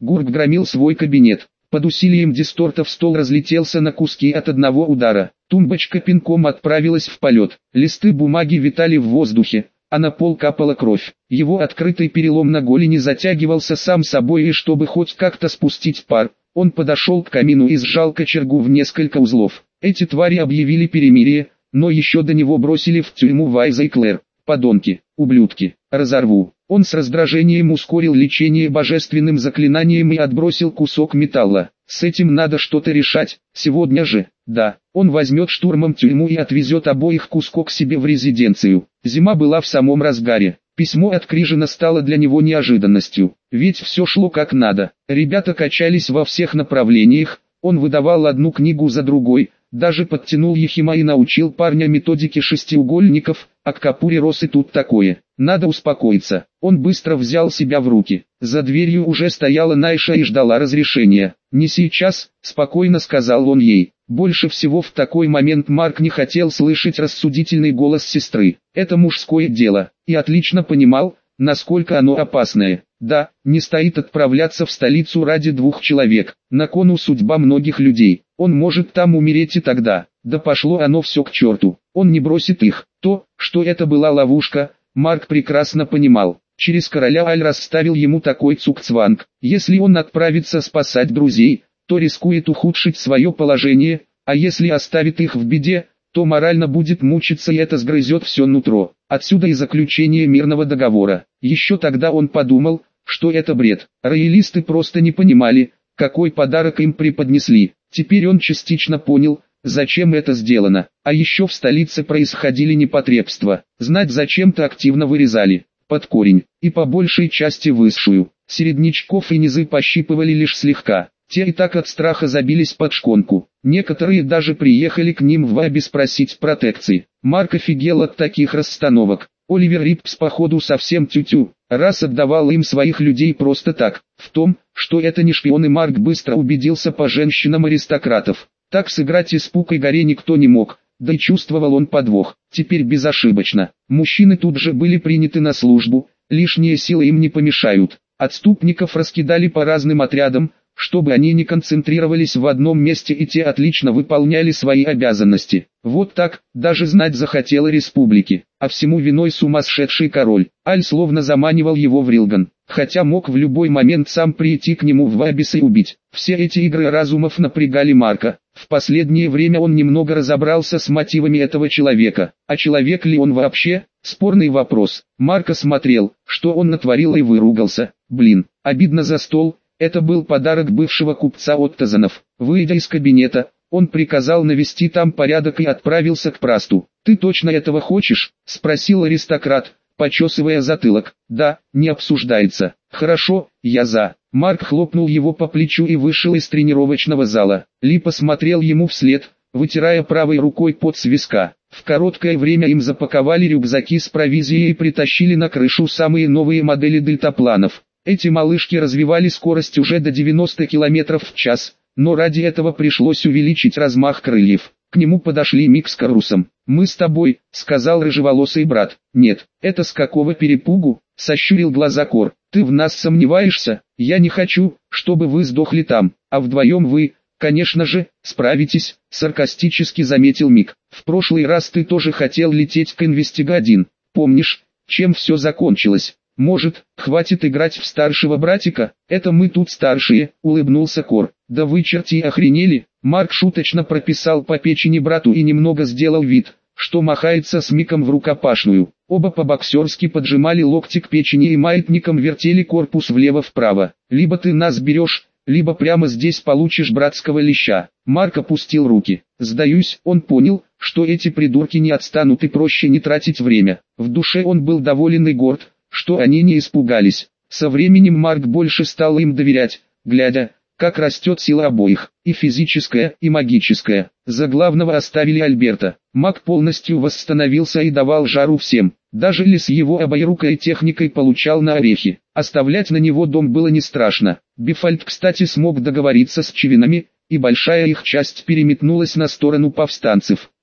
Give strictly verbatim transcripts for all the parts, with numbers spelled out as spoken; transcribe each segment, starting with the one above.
Гурк громил свой кабинет. Под усилием дистортов стол разлетелся на куски от одного удара. Тумбочка пинком отправилась в полет. Листы бумаги витали в воздухе, а на пол капала кровь. Его открытый перелом на голени затягивался сам собой, и чтобы хоть как-то спустить пар, он подошел к камину и сжал кочергу в несколько узлов. Эти твари объявили перемирие, но еще до него бросили в тюрьму Вайза и Клэр. Подонки, ублюдки, разорву. Он с раздражением ускорил лечение божественным заклинанием и отбросил кусок металла. С этим надо что-то решать, сегодня же. Да, он возьмет штурмом тюрьму и отвезет обоих кусков к себе в резиденцию. Зима была в самом разгаре. Письмо от Крижина стало для него неожиданностью, ведь все шло как надо. Ребята качались во всех направлениях, он выдавал одну книгу за другой, даже подтянул Ехима и научил парня методике шестиугольников, а к Капуре рос и тут такое. Надо успокоиться. Он быстро взял себя в руки. За дверью уже стояла Найша и ждала разрешения. «Не сейчас», — спокойно сказал он ей. Больше всего в такой момент Марк не хотел слышать рассудительный голос сестры. Это мужское дело, и отлично понимал, насколько оно опасное. Да, не стоит отправляться в столицу ради двух человек. На кону судьба многих людей. Он может там умереть и тогда. Да пошло оно все к черту. Он не бросит их. То, что это была ловушка, Марк прекрасно понимал. Через короля Аль расставил ему такой цугцванг. Если он отправится спасать друзей, то рискует ухудшить свое положение, а если оставит их в беде, то морально будет мучиться, и это сгрызет все нутро. Отсюда и заключение мирного договора. Еще тогда он подумал, что это бред. Роялисты просто не понимали, какой подарок им преподнесли. Теперь он частично понял, зачем это сделано. А еще в столице происходили непотребства. Знать зачем-то активно вырезали под корень, и по большей части высшую. Середнячков и низы пощипывали лишь слегка. Те и так от страха забились под шконку. Некоторые даже приехали к ним в Ваби спросить протекции. Марк офигел от таких расстановок. Оливер Рипс походу совсем тю-тю, раз отдавал им своих людей просто так. В том, что это не шпионы, Марк быстро убедился по женщинам аристократов. Так сыграть испуг и горе никто не мог, да и чувствовал он подвох. Теперь безошибочно. Мужчины тут же были приняты на службу, лишние силы им не помешают. Отступников раскидали по разным отрядам, чтобы они не концентрировались в одном месте, и те отлично выполняли свои обязанности. Вот так, даже знать захотела республики, а всему виной сумасшедший король. Аль словно заманивал его в Рилган, хотя мог в любой момент сам прийти к нему в Вабис и убить. Все эти игры разумов напрягали Марка. В последнее время он немного разобрался с мотивами этого человека. А человек ли он вообще? Спорный вопрос. Марк смотрел, что он натворил, и выругался. Блин, обидно за стол. Это был подарок бывшего купца Оттазанов. Выйдя из кабинета, он приказал навести там порядок и отправился к Прасту. «Ты точно этого хочешь?» – спросил аристократ, почесывая затылок. «Да, не обсуждается». «Хорошо, я за». Марк хлопнул его по плечу и вышел из тренировочного зала. Ли посмотрел ему вслед, вытирая правой рукой пот с виска. В короткое время им запаковали рюкзаки с провизией и притащили на крышу самые новые модели дельтапланов. Эти малышки развивали скорость уже до девяноста километров в час, но ради этого пришлось увеличить размах крыльев. К нему подошли Мик с Карусом. «Мы с тобой», — сказал рыжеволосый брат. «Нет, это с какого перепугу?» — сощурил глаза Кор. «Ты в нас сомневаешься? Я не хочу, чтобы вы сдохли там, а вдвоем вы, конечно же, справитесь», — саркастически заметил Мик. «В прошлый раз ты тоже хотел лететь к Инвестига-один. Помнишь, чем все закончилось?» «Может, хватит играть в старшего братика? Это мы тут старшие», — улыбнулся Кор. «Да вы черти охренели!» Марк шуточно прописал по печени брату и немного сделал вид, что махается с Миком в рукопашную. Оба по-боксерски поджимали локти к печени и маятником вертели корпус влево-вправо. «Либо ты нас берешь, либо прямо здесь получишь братского леща». Марк опустил руки. Сдаюсь, он понял, что эти придурки не отстанут и проще не тратить время. В душе он был доволен и горд, что они не испугались. Со временем Марк больше стал им доверять, глядя, как растет сила обоих, и физическая, и магическая. За главного оставили Альберта. Маг полностью восстановился и давал жару всем. Даже Ли с его обоирукой техникой получал на орехи. Оставлять на него дом было не страшно. Бифальд, кстати, смог договориться с Чивинами, и большая их часть переметнулась на сторону повстанцев.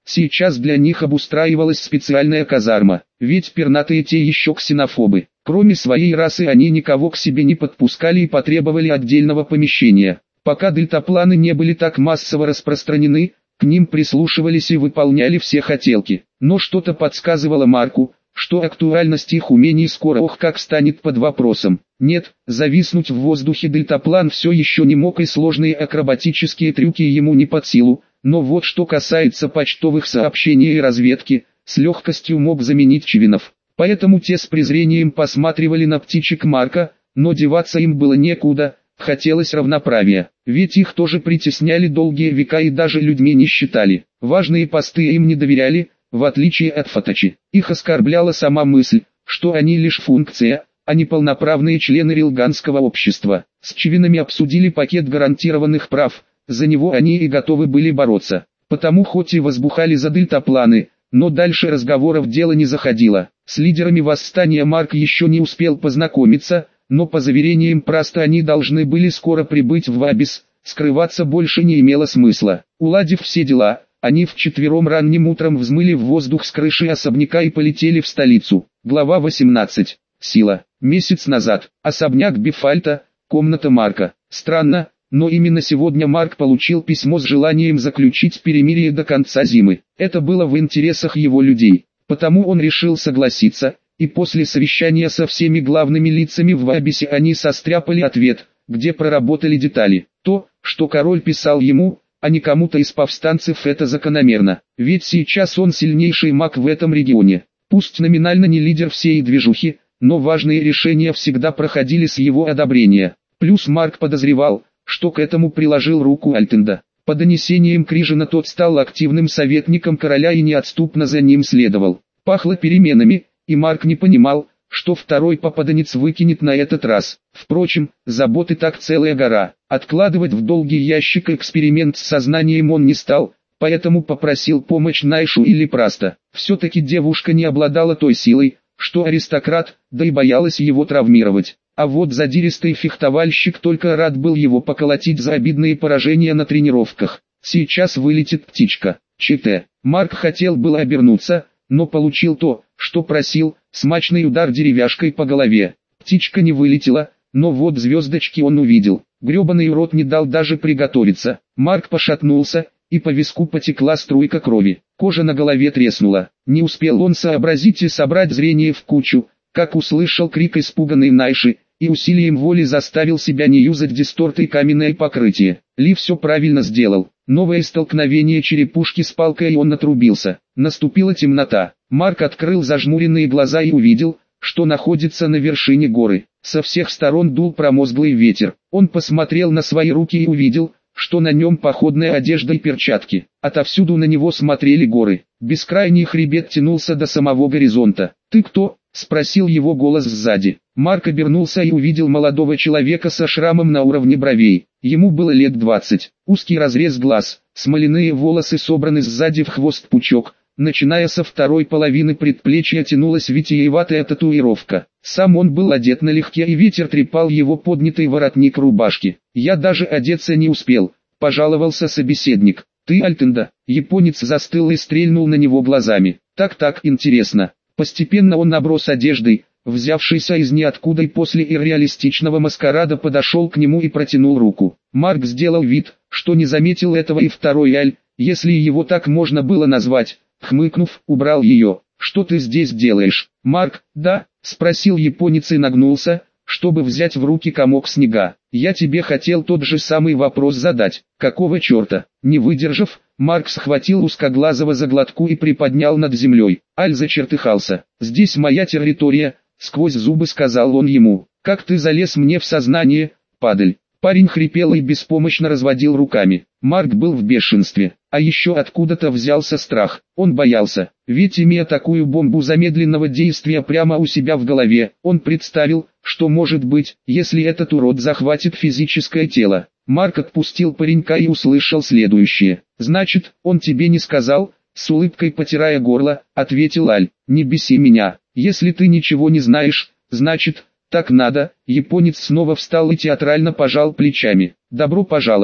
Сейчас для них обустраивалась специальная казарма, ведь пернатые те еще ксенофобы. Кроме своей расы они никого к себе не подпускали и потребовали отдельного помещения. Пока дельтапланы не были так массово распространены, к ним прислушивались и выполняли все хотелки. Но что-то подсказывало Марку, что актуальность их умений скоро ох как станет под вопросом. Нет, зависнуть в воздухе дельтаплан все еще не мог и сложные акробатические трюки ему не под силу, но вот что касается почтовых сообщений и разведки, с легкостью мог заменить Чивинов. Поэтому те с презрением посматривали на птичек Марка, но деваться им было некуда, хотелось равноправия, ведь их тоже притесняли долгие века и даже людьми не считали. Важные посты им не доверяли, в отличие от Фатачи. Их оскорбляла сама мысль, что они лишь функция, а не полноправные члены рилганского общества. С Чивинами обсудили пакет гарантированных прав, за него они и готовы были бороться. Потому хоть и возбухали за дельтапланы, но дальше разговоров дело не заходило. С лидерами восстания Марк еще не успел познакомиться, но по заверениям Праста они должны были скоро прибыть в Вабис, скрываться больше не имело смысла. Уладив все дела, они вчетвером ранним утром взмыли в воздух с крыши особняка и полетели в столицу. Глава восемнадцать. Сила. Месяц назад. Особняк Бифальта, комната Марка. Странно, но именно сегодня Марк получил письмо с желанием заключить перемирие до конца зимы. Это было в интересах его людей, потому он решил согласиться, и после совещания со всеми главными лицами в Вабисе они состряпали ответ, где проработали детали. То, что король писал ему, а не кому-то из повстанцев, это закономерно, ведь сейчас он сильнейший маг в этом регионе. Пусть номинально не лидер всей движухи, но важные решения всегда проходили с его одобрения. Плюс Марк подозревал, что к этому приложил руку Альтенда. По донесениям Крижина тот стал активным советником короля и неотступно за ним следовал. Пахло переменами, и Марк не понимал, что второй попаданец выкинет на этот раз. Впрочем, заботы так целая гора. Откладывать в долгий ящик эксперимент с сознанием он не стал, поэтому попросил помощь Найшу или Праста. Все-таки девушка не обладала той силой, что аристократ, да и боялась его травмировать. А вот задиристый фехтовальщик только рад был его поколотить за обидные поражения на тренировках. Сейчас вылетит птичка. ЧТ. Марк хотел было обернуться, но получил то, что просил, смачный удар деревяшкой по голове. Птичка не вылетела, но вот звездочки он увидел. Гребаный урод не дал даже приготовиться. Марк пошатнулся, и по виску потекла струйка крови. Кожа на голове треснула. Не успел он сообразить и собрать зрение в кучу, как услышал крик испуганной Найши, и усилием воли заставил себя не юзать дисторт и каменное покрытие. Ли все правильно сделал. Новое столкновение черепушки с палкой, и он отрубился. Наступила темнота. Марк открыл зажмуренные глаза и увидел, что находится на вершине горы. Со всех сторон дул промозглый ветер. Он посмотрел на свои руки и увидел, что на нем походная одежда и перчатки. Отовсюду на него смотрели горы. Бескрайний хребет тянулся до самого горизонта. «Ты кто?» — спросил его голос сзади. Марк обернулся и увидел молодого человека со шрамом на уровне бровей. Ему было лет двадцать. Узкий разрез глаз, смоляные волосы собраны сзади в хвост пучок. Начиная со второй половины предплечья тянулась витиеватая татуировка. Сам он был одет налегке, и ветер трепал его поднятый воротник рубашки. «Я даже одеться не успел», — пожаловался собеседник. «Ты Альтенда?» Японец застыл и стрельнул на него глазами. «Так-так, интересно». Постепенно он наброс одеждой, взявшийся из ниоткуда, и после ирреалистичного маскарада подошел к нему и протянул руку. Марк сделал вид, что не заметил этого, и второй Аль, если его так можно было назвать, хмыкнув, убрал ее. «Что ты здесь делаешь?» «Марк, да?» — спросил японец и нагнулся, чтобы взять в руки комок снега. «Я тебе хотел тот же самый вопрос задать. Какого черта?» Не выдержав, Марк схватил узкоглазого за глотку и приподнял над землей. Аль зачертыхался. «Здесь моя территория», — сквозь зубы сказал он ему. «Как ты залез мне в сознание, падаль?» Парень хрипел и беспомощно разводил руками. Марк был в бешенстве. А еще откуда-то взялся страх. Он боялся, ведь имея такую бомбу замедленного действия прямо у себя в голове, он представил, что может быть, если этот урод захватит физическое тело. Марк отпустил паренька и услышал следующее. «Значит, он тебе не сказал?» С улыбкой потирая горло, ответил Аль. «Не беси меня. Если ты ничего не знаешь, значит, так надо». Японец снова встал и театрально пожал плечами. «Добро пожаловать.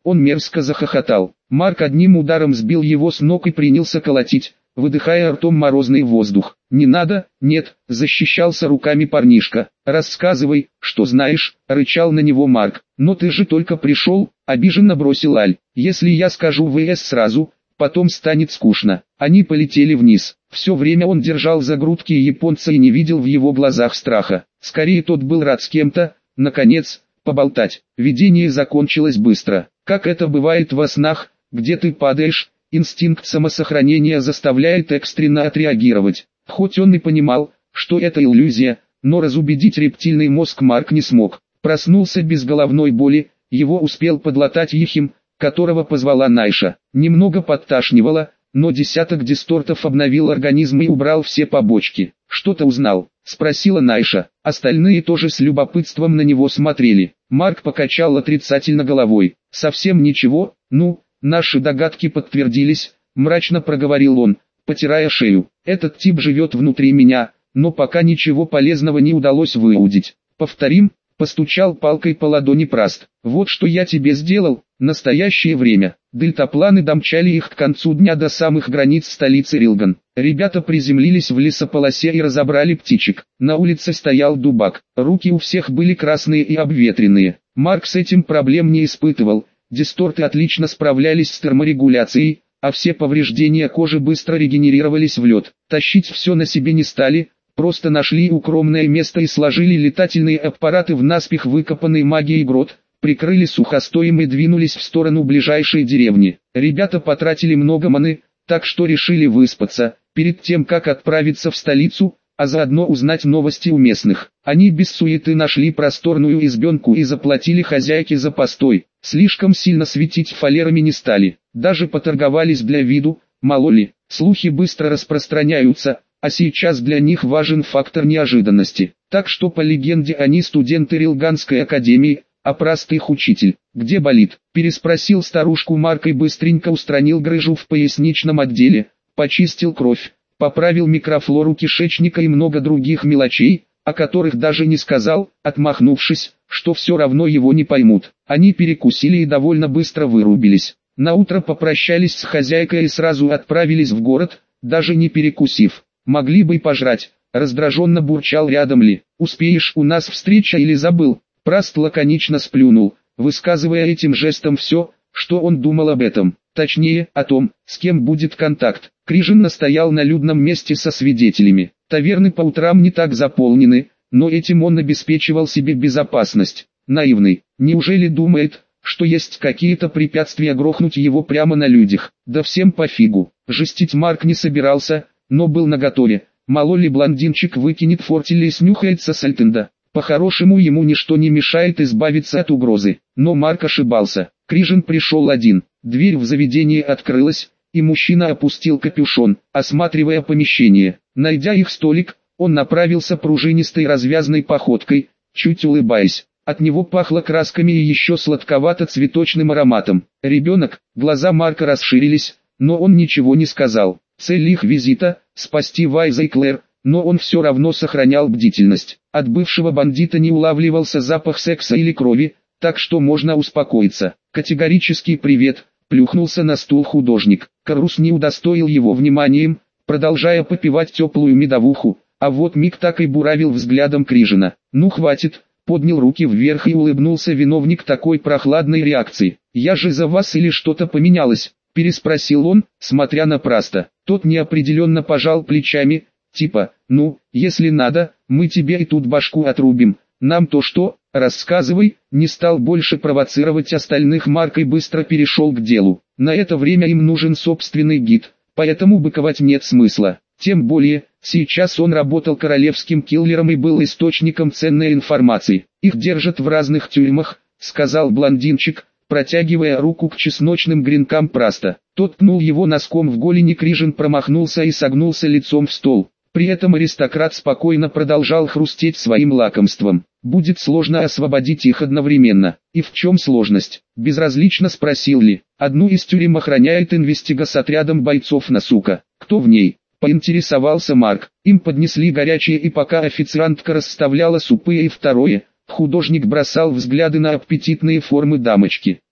Он мерзко захохотал. Марк одним ударом сбил его с ног и принялся колотить, выдыхая ртом морозный воздух. «Не надо, нет», — защищался руками парнишка. «Рассказывай, что знаешь», — рычал на него Марк. «Но ты же только пришел», — обиженно бросил Аль. «Если я скажу ВС сразу, потом станет скучно». Они полетели вниз. Все время он держал за грудки японца и не видел в его глазах страха. Скорее тот был рад с кем-то, наконец, поболтать. Видение закончилось быстро. Как это бывает во снах, где ты падаешь, инстинкт самосохранения заставляет экстренно отреагировать. Хоть он и понимал, что это иллюзия, но разубедить рептильный мозг Марк не смог. Проснулся без головной боли, его успел подлатать Ехим, которого позвала Найша. Немного подташнивало, но десяток дистортов обновил организм и убрал все побочки. «Что-то узнал?» — спросила Найша. Остальные тоже с любопытством на него смотрели. Марк покачал отрицательно головой. «Совсем ничего, ну, наши догадки подтвердились», — мрачно проговорил он, потирая шею. «Этот тип живет внутри меня, но пока ничего полезного не удалось выудить. Повторим?» — постучал палкой по ладони Праст. «Вот что я тебе сделал, настоящее время». Дельтапланы домчали их к концу дня до самых границ столицы Рилган. Ребята приземлились в лесополосе и разобрали птичек. На улице стоял дубак. Руки у всех были красные и обветренные. Марк с этим проблем не испытывал. Дисторты отлично справлялись с терморегуляцией, а все повреждения кожи быстро регенерировались в лед. Тащить все на себе не стали, просто нашли укромное место и сложили летательные аппараты в наспех выкопанный магией грот, прикрыли сухостоем и двинулись в сторону ближайшей деревни. Ребята потратили много маны, так что решили выспаться, перед тем как отправиться в столицу, а заодно узнать новости у местных. Они без суеты нашли просторную избенку и заплатили хозяйке за постой. Слишком сильно светить фалерами не стали, даже поторговались для виду, мало ли, слухи быстро распространяются, а сейчас для них важен фактор неожиданности. Так что по легенде они студенты Рилганской академии, а Праст их учитель. «Где болит?» – переспросил старушку Марк и быстренько устранил грыжу в поясничном отделе, почистил кровь, поправил микрофлору кишечника и много других мелочей, о которых даже не сказал, отмахнувшись, что все равно его не поймут. Они перекусили и довольно быстро вырубились. Наутро попрощались с хозяйкой и сразу отправились в город, даже не перекусив. «Могли бы и пожрать», – раздраженно бурчал рядом Ли. «Успеешь, у нас встреча или забыл?» Праст лаконично сплюнул, высказывая этим жестом все, что он думал об этом, точнее, о том, с кем будет контакт. Крижин настоял на людном месте со свидетелями. Таверны по утрам не так заполнены, но этим он обеспечивал себе безопасность. Наивный, неужели думает, что есть какие-то препятствия грохнуть его прямо на людях? Да всем пофигу. Жестить Марк не собирался, но был наготове. Мало ли блондинчик выкинет фортель и снюхается с Альтенда. По-хорошему ему ничто не мешает избавиться от угрозы, но Марк ошибался. Крижин пришел один, дверь в заведение открылась, и мужчина опустил капюшон, осматривая помещение. Найдя их столик, он направился пружинистой развязной походкой, чуть улыбаясь. От него пахло красками и еще сладковато-цветочным ароматом. Ребенок, глаза Марка расширились, но он ничего не сказал. Цель их визита – спасти Вайза и Клэр. Но он все равно сохранял бдительность. От бывшего бандита не улавливался запах секса или крови, так что можно успокоиться. Категорический привет, плюхнулся на стул художник. Карус не удостоил его вниманием, продолжая попивать теплую медовуху, а вот Мик так и буравил взглядом Крижина. «Ну хватит», поднял руки вверх и улыбнулся виновник такой прохладной реакции. «Я же за вас или что-то поменялось?» переспросил он, смотря на Праста. Тот неопределенно пожал плечами, типа, ну, если надо, мы тебе и тут башку отрубим, нам то что, рассказывай, не стал больше провоцировать остальных. Марк и быстро перешел к делу. На это время им нужен собственный гид, поэтому быковать нет смысла. Тем более, сейчас он работал королевским киллером и был источником ценной информации. Их держат в разных тюрьмах, сказал блондинчик, протягивая руку к чесночным гренкам Праста. Тот пнул его носком в голени. Крижин промахнулся и согнулся лицом в стол. При этом аристократ спокойно продолжал хрустеть своим лакомством. «Будет сложно освободить их одновременно». «И в чем сложность?» – безразлично спросил Ли. «Одну из тюрем охраняет инвестига с отрядом бойцов Насука. Кто в ней?» – поинтересовался Марк. Им поднесли горячее, и пока официантка расставляла супы и второе, художник бросал взгляды на аппетитные формы дамочки.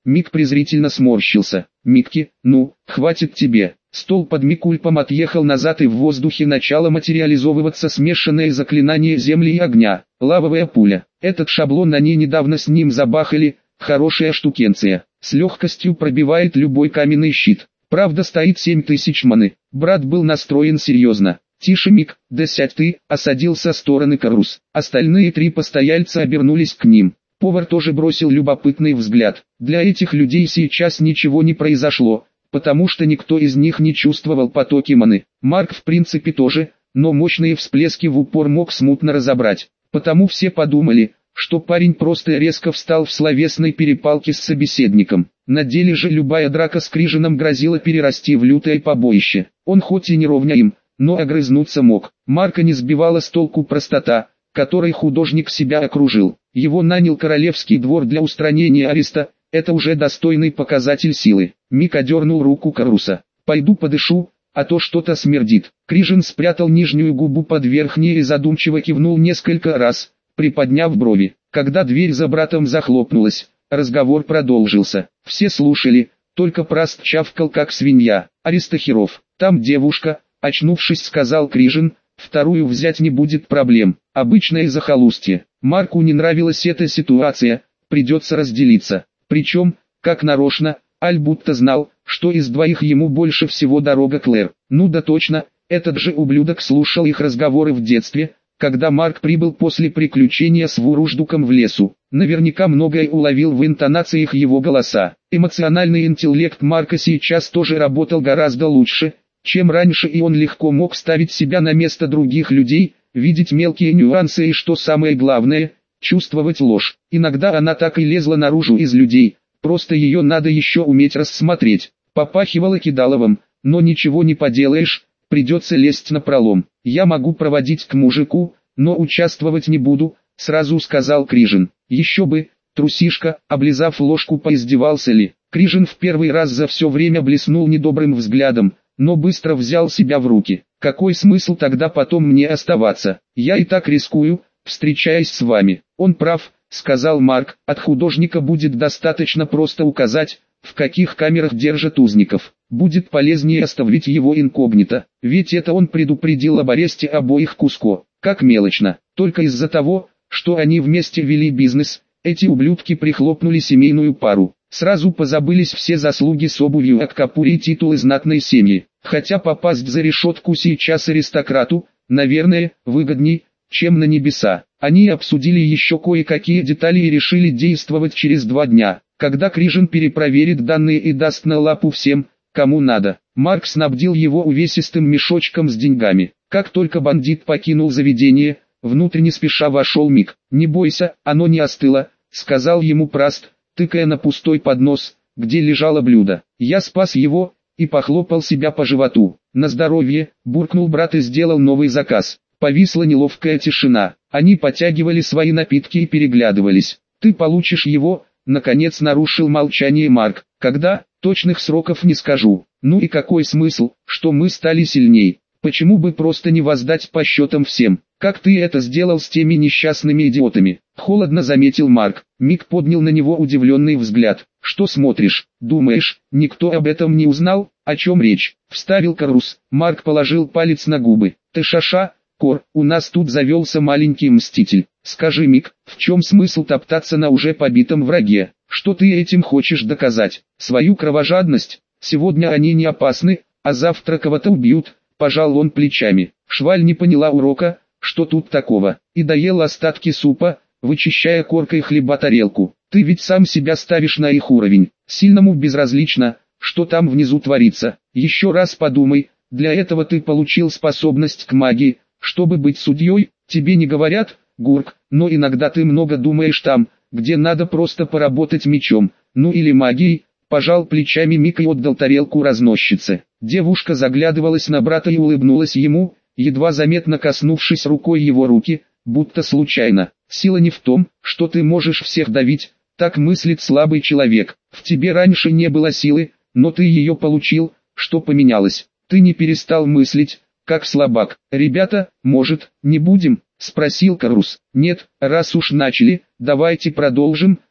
Мик презрительно сморщился. Микки, ну, хватит тебе. Стол под Микульпом отъехал назад, и в воздухе начало материализовываться смешанное заклинание земли и огня. Лавовая пуля. Этот шаблон они недавно с ним забахали, хорошая штукенция. С легкостью пробивает любой каменный щит. Правда, стоит семь тысяч маны. Брат был настроен серьезно. «Тише, Мик, да сядь ты», — осадил со стороны Карус. Остальные три постояльца обернулись к ним. Повар тоже бросил любопытный взгляд. Для этих людей сейчас ничего не произошло, потому что никто из них не чувствовал потоки маны. Марк в принципе тоже, но мощные всплески в упор мог смутно разобрать. Потому все подумали, что парень просто резко встал в словесной перепалке с собеседником. На деле же любая драка с Крижином грозила перерасти в лютое побоище. Он хоть и не ровня им, но огрызнуться мог. Марка не сбивала с толку простота, которой художник себя окружил. Его нанял королевский двор для устранения ареста, это уже достойный показатель силы. Мик одернул руку Каруса. «Пойду подышу, а то что-то смердит». Крижин спрятал нижнюю губу под верхней и задумчиво кивнул несколько раз, приподняв брови. Когда дверь за братом захлопнулась, разговор продолжился. Все слушали, только Праст чавкал как свинья. «Аристохиров, там девушка», — очнувшись, сказал Крижин, — «вторую взять не будет проблем. Обычное захолустье». Марку не нравилась эта ситуация, придется разделиться. Причем, как нарочно, Аль будто знал, что из двоих ему больше всего дорога Клэр. Ну да точно, этот же ублюдок слушал их разговоры в детстве, когда Марк прибыл после приключения с Вуруждуком в лесу. Наверняка многое уловил в интонациях его голоса. Эмоциональный интеллект Марка сейчас тоже работал гораздо лучше, чем раньше, и он легко мог ставить себя на место других людей, видеть мелкие нюансы и, что самое главное, чувствовать ложь. Иногда она так и лезла наружу из людей, просто ее надо еще уметь рассмотреть. Попахивало кидаловым, но ничего не поделаешь, придется лезть напролом. «Я могу проводить к мужику, но участвовать не буду», — сразу сказал Крижин. «Еще бы, трусишка», — облизав ложку, поиздевался ли. Крижин в первый раз за все время блеснул недобрым взглядом, но быстро взял себя в руки. «Какой смысл тогда потом мне оставаться? Я и так рискую, встречаясь с вами». «Он прав», — сказал Марк, — «от художника будет достаточно просто указать, в каких камерах держат узников. Будет полезнее оставить его инкогнито, ведь это он предупредил об аресте обоих Куско. Как мелочно, только из-за того, что они вместе вели бизнес, эти ублюдки прихлопнули семейную пару. Сразу позабылись все заслуги с обувью от Капури и титулы знатной семьи. Хотя попасть за решетку сейчас аристократу, наверное, выгодней, чем на небеса. Они обсудили еще кое-какие детали и решили действовать через два дня, когда Крижин перепроверит данные и даст на лапу всем, кому надо. Марк снабдил его увесистым мешочком с деньгами. Как только бандит покинул заведение, внутрь не спеша вошел Мик. «Не бойся, оно не остыло», — сказал ему Праст, тыкая на пустой поднос, где лежало блюдо. «Я спас его», и похлопал себя по животу. «На здоровье», — буркнул брат и сделал новый заказ. Повисла неловкая тишина. Они потягивали свои напитки и переглядывались. «Ты получишь его», — наконец нарушил молчание Марк. «Когда? Точных сроков не скажу. Ну и какой смысл, что мы стали сильней? Почему бы просто не воздать по счетам всем, как ты это сделал с теми несчастными идиотами?» Холодно заметил Марк. Мик поднял на него удивленный взгляд. «Что смотришь? Думаешь, никто об этом не узнал? О чем речь?» Вставил Карус. Марк положил палец на губы. «Ты шаша, Кор, у нас тут завелся маленький мститель. Скажи, Мик, в чем смысл топтаться на уже побитом враге? Что ты этим хочешь доказать? Свою кровожадность? Сегодня они не опасны, а завтра кого-то убьют», — пожал он плечами. Шваль не поняла урока, что тут такого, и доел остатки супа, вычищая коркой хлеба тарелку. «Ты ведь сам себя ставишь на их уровень. Сильному безразлично, что там внизу творится. Еще раз подумай, для этого ты получил способность к магии, чтобы быть судьей. Тебе не говорят, Гурк, но иногда ты много думаешь там, где надо просто поработать мечом, ну или магией». Пожал плечами Мик и отдал тарелку разносчице. Девушка заглядывалась на брата и улыбнулась ему, едва заметно коснувшись рукой его руки, будто случайно. «Сила не в том, что ты можешь всех давить, так мыслит слабый человек. В тебе раньше не было силы, но ты ее получил, что поменялось? Ты не перестал мыслить, как слабак». «Ребята, может, не будем?» — спросил Карус. «Нет, раз уж начали, давайте продолжим»,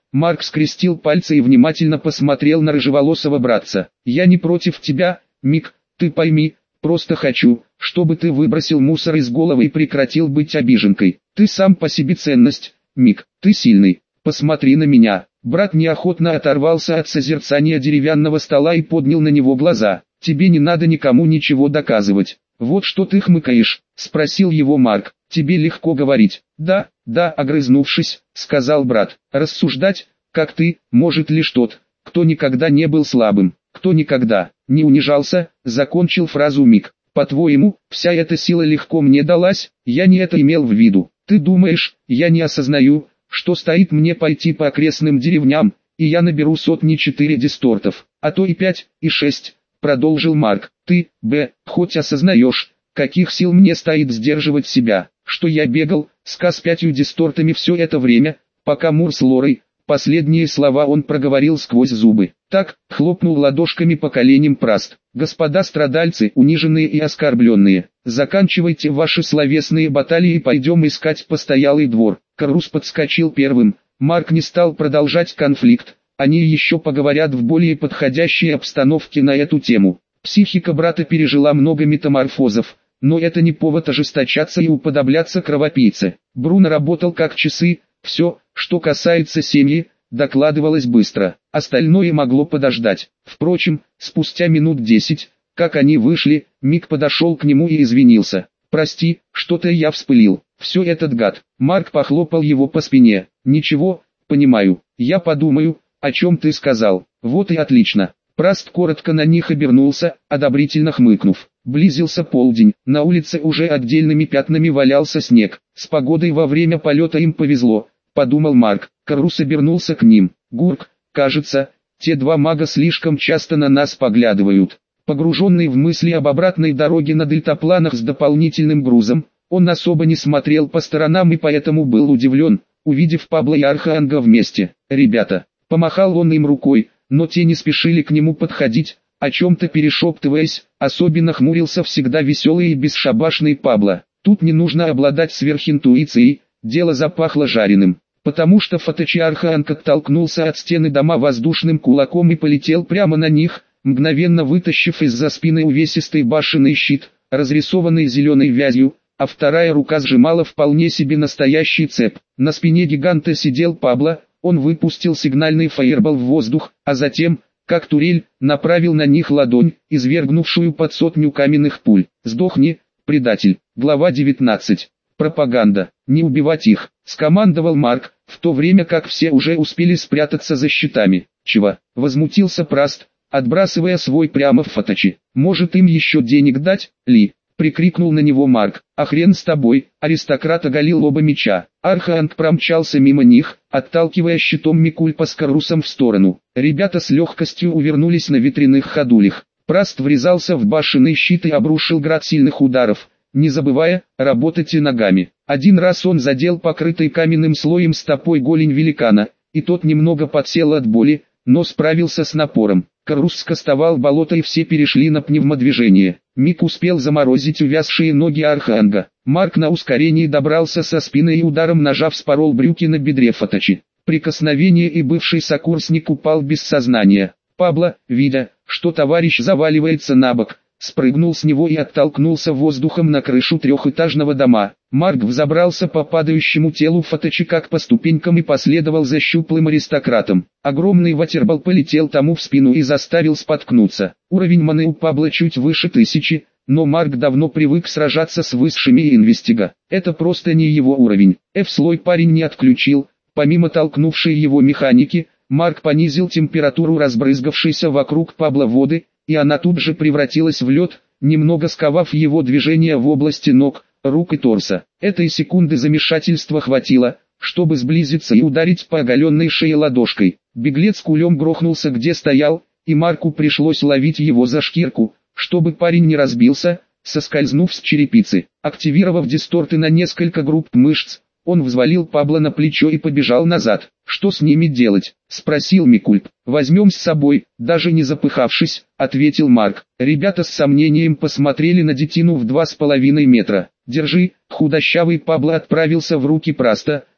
Марк скрестил пальцы и внимательно посмотрел на рыжеволосого братца. «Я не против тебя, Мик, ты пойми, просто хочу, чтобы ты выбросил мусор из головы и прекратил быть обиженкой. Ты сам по себе ценность, Мик, ты сильный, посмотри на меня». Брат неохотно оторвался от созерцания деревянного стола и поднял на него глаза. «Тебе не надо никому ничего доказывать. Вот что ты хмыкаешь?» — спросил его Марк. «Тебе легко говорить». «Да, да», — огрызнувшись, сказал брат. «Рассуждать, как ты, может лишь тот, кто никогда не был слабым, кто никогда не унижался», — закончил фразу Мик. «По-твоему, вся эта сила легко мне далась? Я не это имел в виду. Ты думаешь, я не осознаю, что стоит мне пойти по окрестным деревням, и я наберу сотни-четыре дистортов, а то и пять, и шесть», — продолжил Марк. «Ты, Б, хоть осознаешь, каких сил мне стоит сдерживать себя, что я бегал, ска с пятью дистортами все это время, пока Мур с Лорой». Последние слова он проговорил сквозь зубы. Так, хлопнул ладошками по коленям Праст. «Господа страдальцы, униженные и оскорбленные, заканчивайте ваши словесные баталии и пойдем искать постоялый двор». Карус подскочил первым. Марк не стал продолжать конфликт. Они еще поговорят в более подходящей обстановке на эту тему. Психика брата пережила много метаморфозов, но это не повод ожесточаться и уподобляться кровопийце. Бруно работал как часы. Все, что касается семьи, докладывалось быстро, остальное могло подождать. Впрочем, спустя минут десять, как они вышли, Мик подошел к нему и извинился. «Прости, что-то я вспылил, все этот гад». Марк похлопал его по спине. «Ничего, понимаю, я подумаю, о чем ты сказал». «Вот и отлично». Праст коротко на них обернулся, одобрительно хмыкнув. Близился полдень, на улице уже отдельными пятнами валялся снег. С погодой во время полета им повезло, подумал Марк. Карус обернулся к ним. «Гурк, кажется, те два мага слишком часто на нас поглядывают». Погруженный в мысли об обратной дороге на дельтапланах с дополнительным грузом, он особо не смотрел по сторонам и поэтому был удивлен, увидев Пабло и Арханга вместе. «Ребята», — помахал он им рукой, но те не спешили к нему подходить, о чем-то перешептываясь, особенно хмурился всегда веселый и бесшабашный Пабло. Тут не нужно обладать сверхинтуицией, дело запахло жареным, потому что Фоточи Арханг оттолкнулся от стены дома воздушным кулаком и полетел прямо на них, мгновенно вытащив из-за спины увесистый башенный щит, разрисованный зеленой вязью, а вторая рука сжимала вполне себе настоящий цеп. На спине гиганта сидел Пабло. Он выпустил сигнальный фаербол в воздух, а затем, как турель, направил на них ладонь, извергнувшую под сотню каменных пуль. «Сдохни, предатель». Глава девятнадцать. Пропаганда. «Не убивать их», — скомандовал Марк, в то время как все уже успели спрятаться за щитами. «Чего?» — возмутился Праст, отбрасывая свой прямо в Фоточи. «Может им еще денег дать, Ли?» — прикрикнул на него Марк. «А хрен с тобой», — аристократ оголил оба меча. Арханг промчался мимо них, отталкивая щитом Микульпа с Карусом в сторону. Ребята с легкостью увернулись на ветряных ходулях. Праст врезался в башенный щит и обрушил град сильных ударов, не забывая, работать и ногами. Один раз он задел покрытый каменным слоем стопой голень великана, и тот немного подсел от боли, но справился с напором. Карус скостовал болото и все перешли на пневмодвижение. Мик успел заморозить увязшие ноги Арханга. Марк на ускорении добрался со спины и ударом ножа вспорол брюки на бедре Фоточи. Прикосновение, и бывший сокурсник упал без сознания. Пабло, видя, что товарищ заваливается на бок, спрыгнул с него и оттолкнулся воздухом на крышу трехэтажного дома. Марк взобрался по падающему телу Фоточи как по ступенькам и последовал за щуплым аристократом. Огромный ватербол полетел тому в спину и заставил споткнуться. Уровень маны у Пабло чуть выше тысячи, но Марк давно привык сражаться с высшими инвестига. Это просто не его уровень. F-слой парень не отключил, помимо толкнувшей его механики, Марк понизил температуру разбрызгавшейся вокруг Пабло воды, и она тут же превратилась в лед, немного сковав его движение в области ног, рук и торса. Этой секунды замешательства хватило, чтобы сблизиться и ударить по оголенной шее ладошкой. Беглец кулем грохнулся где стоял, и Марку пришлось ловить его за шкирку, чтобы парень не разбился, соскользнув с черепицы. Активировав дисторты на несколько групп мышц, он взвалил Пабло на плечо и побежал назад. «Что с ними делать?» — спросил Микульп. «Возьмем с собой», даже не запыхавшись, ответил Марк. Ребята с сомнением посмотрели на детину в два с половиной метра. «Держи», худощавый Пабло отправился в руки Праста,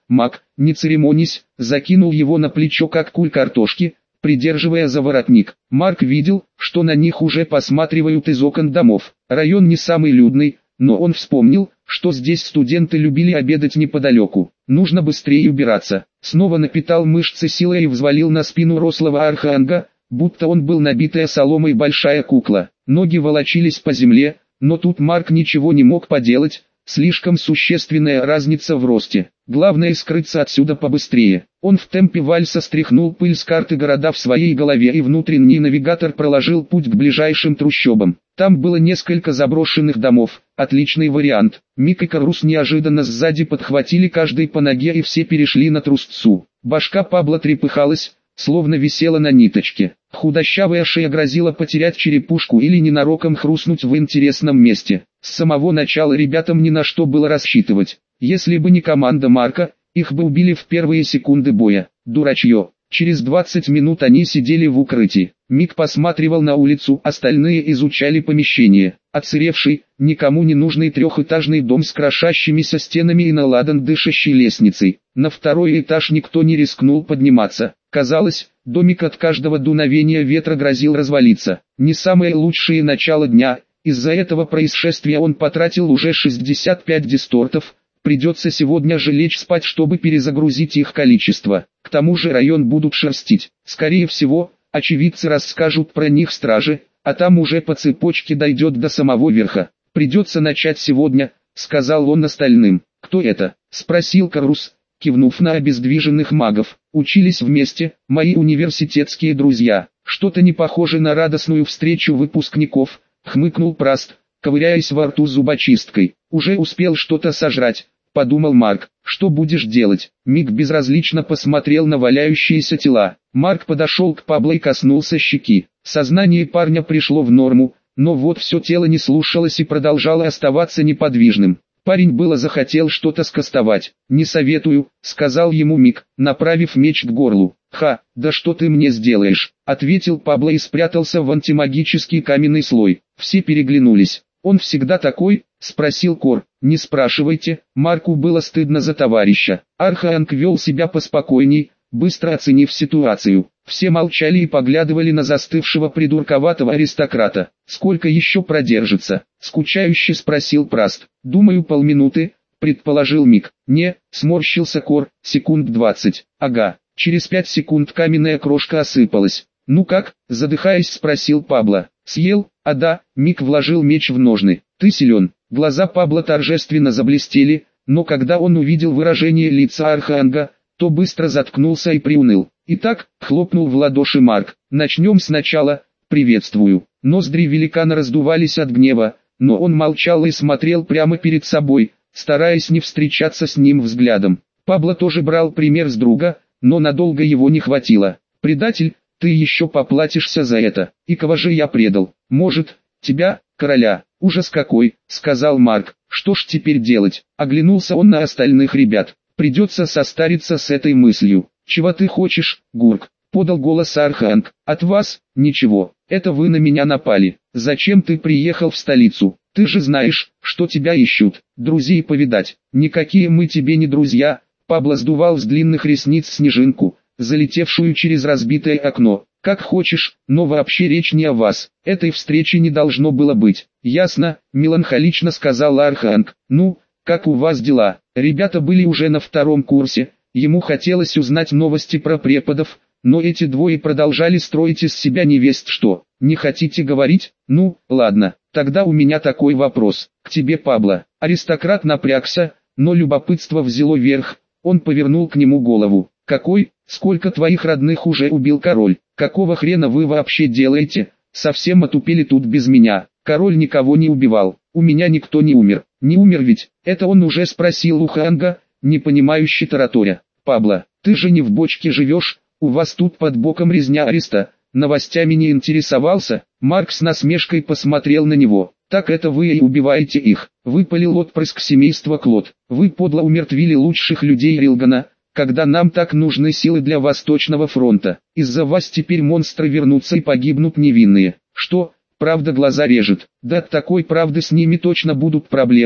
Мак, не церемонясь, закинул его на плечо как куль картошки, придерживая за воротник. Марк видел, что на них уже посматривают из окон домов. Район не самый людный, но он вспомнил, что здесь студенты любили обедать неподалеку. Нужно быстрее убираться. Снова напитал мышцы силой и взвалил на спину рослого арханга, будто он был набитая соломой большая кукла. Ноги волочились по земле, но тут Марк ничего не мог поделать, слишком существенная разница в росте. Главное скрыться отсюда побыстрее. Он в темпе вальса стряхнул пыль с карты города в своей голове, и внутренний навигатор проложил путь к ближайшим трущобам. Там было несколько заброшенных домов, отличный вариант. Мик и Карус неожиданно сзади подхватили каждый по ноге, и все перешли на трусцу. Башка Пабло трепыхалась, словно висела на ниточке. Худощавая шея грозила потерять черепушку или ненароком хрустнуть в интересном месте. С самого начала ребятам ни на что было рассчитывать. Если бы не команда Марка, их бы убили в первые секунды боя. Дурачье. Через двадцать минут они сидели в укрытии. Мик посматривал на улицу, остальные изучали помещение. Оцаревший, никому не нужный трехэтажный дом с крошащимися стенами и наладан дышащей лестницей. На второй этаж никто не рискнул подниматься. Казалось, домик от каждого дуновения ветра грозил развалиться. Не самое лучшее начало дня. Из-за этого происшествия он потратил уже шестьдесят пять дистортов. Придется сегодня же лечь спать, чтобы перезагрузить их количество. К тому же район будут шерстить. Скорее всего, очевидцы расскажут про них страже, а там уже по цепочке дойдет до самого верха. «Придется начать сегодня», — сказал он остальным. «Кто это?» — спросил Карус, кивнув на обездвиженных магов. «Учились вместе, мои университетские друзья. Что-то не похоже на радостную встречу выпускников», — хмыкнул Праст, ковыряясь во рту зубочисткой. «Уже успел что-то сожрать», — подумал Марк. «Что будешь делать?» Мик безразлично посмотрел на валяющиеся тела. Марк подошел к Пабло и коснулся щеки. Сознание парня пришло в норму, но вот все тело не слушалось и продолжало оставаться неподвижным. Парень было захотел что-то скостовать. «Не советую», — сказал ему Мик, направив меч к горлу. «Ха, да что ты мне сделаешь?» — ответил Пабло и спрятался в антимагический каменный слой. Все переглянулись. «Он всегда такой?» — спросил Кор. «Не спрашивайте». Марку было стыдно за товарища. Арханг вел себя поспокойней, быстро оценив ситуацию. Все молчали и поглядывали на застывшего придурковатого аристократа. «Сколько еще продержится?» — скучающе спросил Праст. «Думаю, полминуты», — предположил Мик. «Не», — сморщился Кор, — «секунд двадцать». «Ага». Через пять секунд каменная крошка осыпалась. «Ну как?» — задыхаясь, спросил Пабло. «Съел?» «А да», — Мик вложил меч в ножны. «Ты силен». Глаза Пабло торжественно заблестели, но когда он увидел выражение лица Арханга, то быстро заткнулся и приуныл. «Итак», — хлопнул в ладоши Марк, — «начнем сначала. Приветствую». Ноздри великана раздувались от гнева, но он молчал и смотрел прямо перед собой, стараясь не встречаться с ним взглядом. Пабло тоже брал пример с друга, но надолго его не хватило. «Предатель, ты еще поплатишься за это. И кого же я предал? Может, тебя, короля?» «Ужас какой», — сказал Марк. «Что ж теперь делать?» Оглянулся он на остальных ребят. «Придется состариться с этой мыслью». «Чего ты хочешь, Гурк?» — подал голос Арханг. «От вас? Ничего. Это вы на меня напали. Зачем ты приехал в столицу? Ты же знаешь, что тебя ищут. Друзей повидать. Никакие мы тебе не друзья». Пабло сдувал с длинных ресниц снежинку, залетевшую через разбитое окно. «Как хочешь, но вообще речь не о вас. Этой встречи не должно было быть». «Ясно», — меланхолично сказал Арханг. «Ну, как у вас дела?» Ребята были уже на втором курсе. Ему хотелось узнать новости про преподов, но эти двое продолжали строить из себя невесть что. «Не хотите говорить? Ну, ладно, тогда у меня такой вопрос. К тебе, Пабло». Аристократ напрягся, но любопытство взяло верх. Он повернул к нему голову. «Какой? Сколько твоих родных уже убил король? Какого хрена вы вообще делаете? Совсем отупели тут без меня. Король никого не убивал. У меня никто не умер». «Не умер ведь?» Это он уже спросил у Ханга, непонимающе тараторя. «Пабло, ты же не в бочке живешь, у вас тут под боком резня ареста, новостями не интересовался?» Марк с насмешкой посмотрел на него. «Так это вы и убиваете их», — выпалил отпрыск семейства Клод. «Вы подло умертвили лучших людей Рилгана, когда нам так нужны силы для Восточного фронта. Из-за вас теперь монстры вернутся и погибнут невинные». «Что? Правда глаза режет?» «Да от такой правды с ними точно будут проблемы»,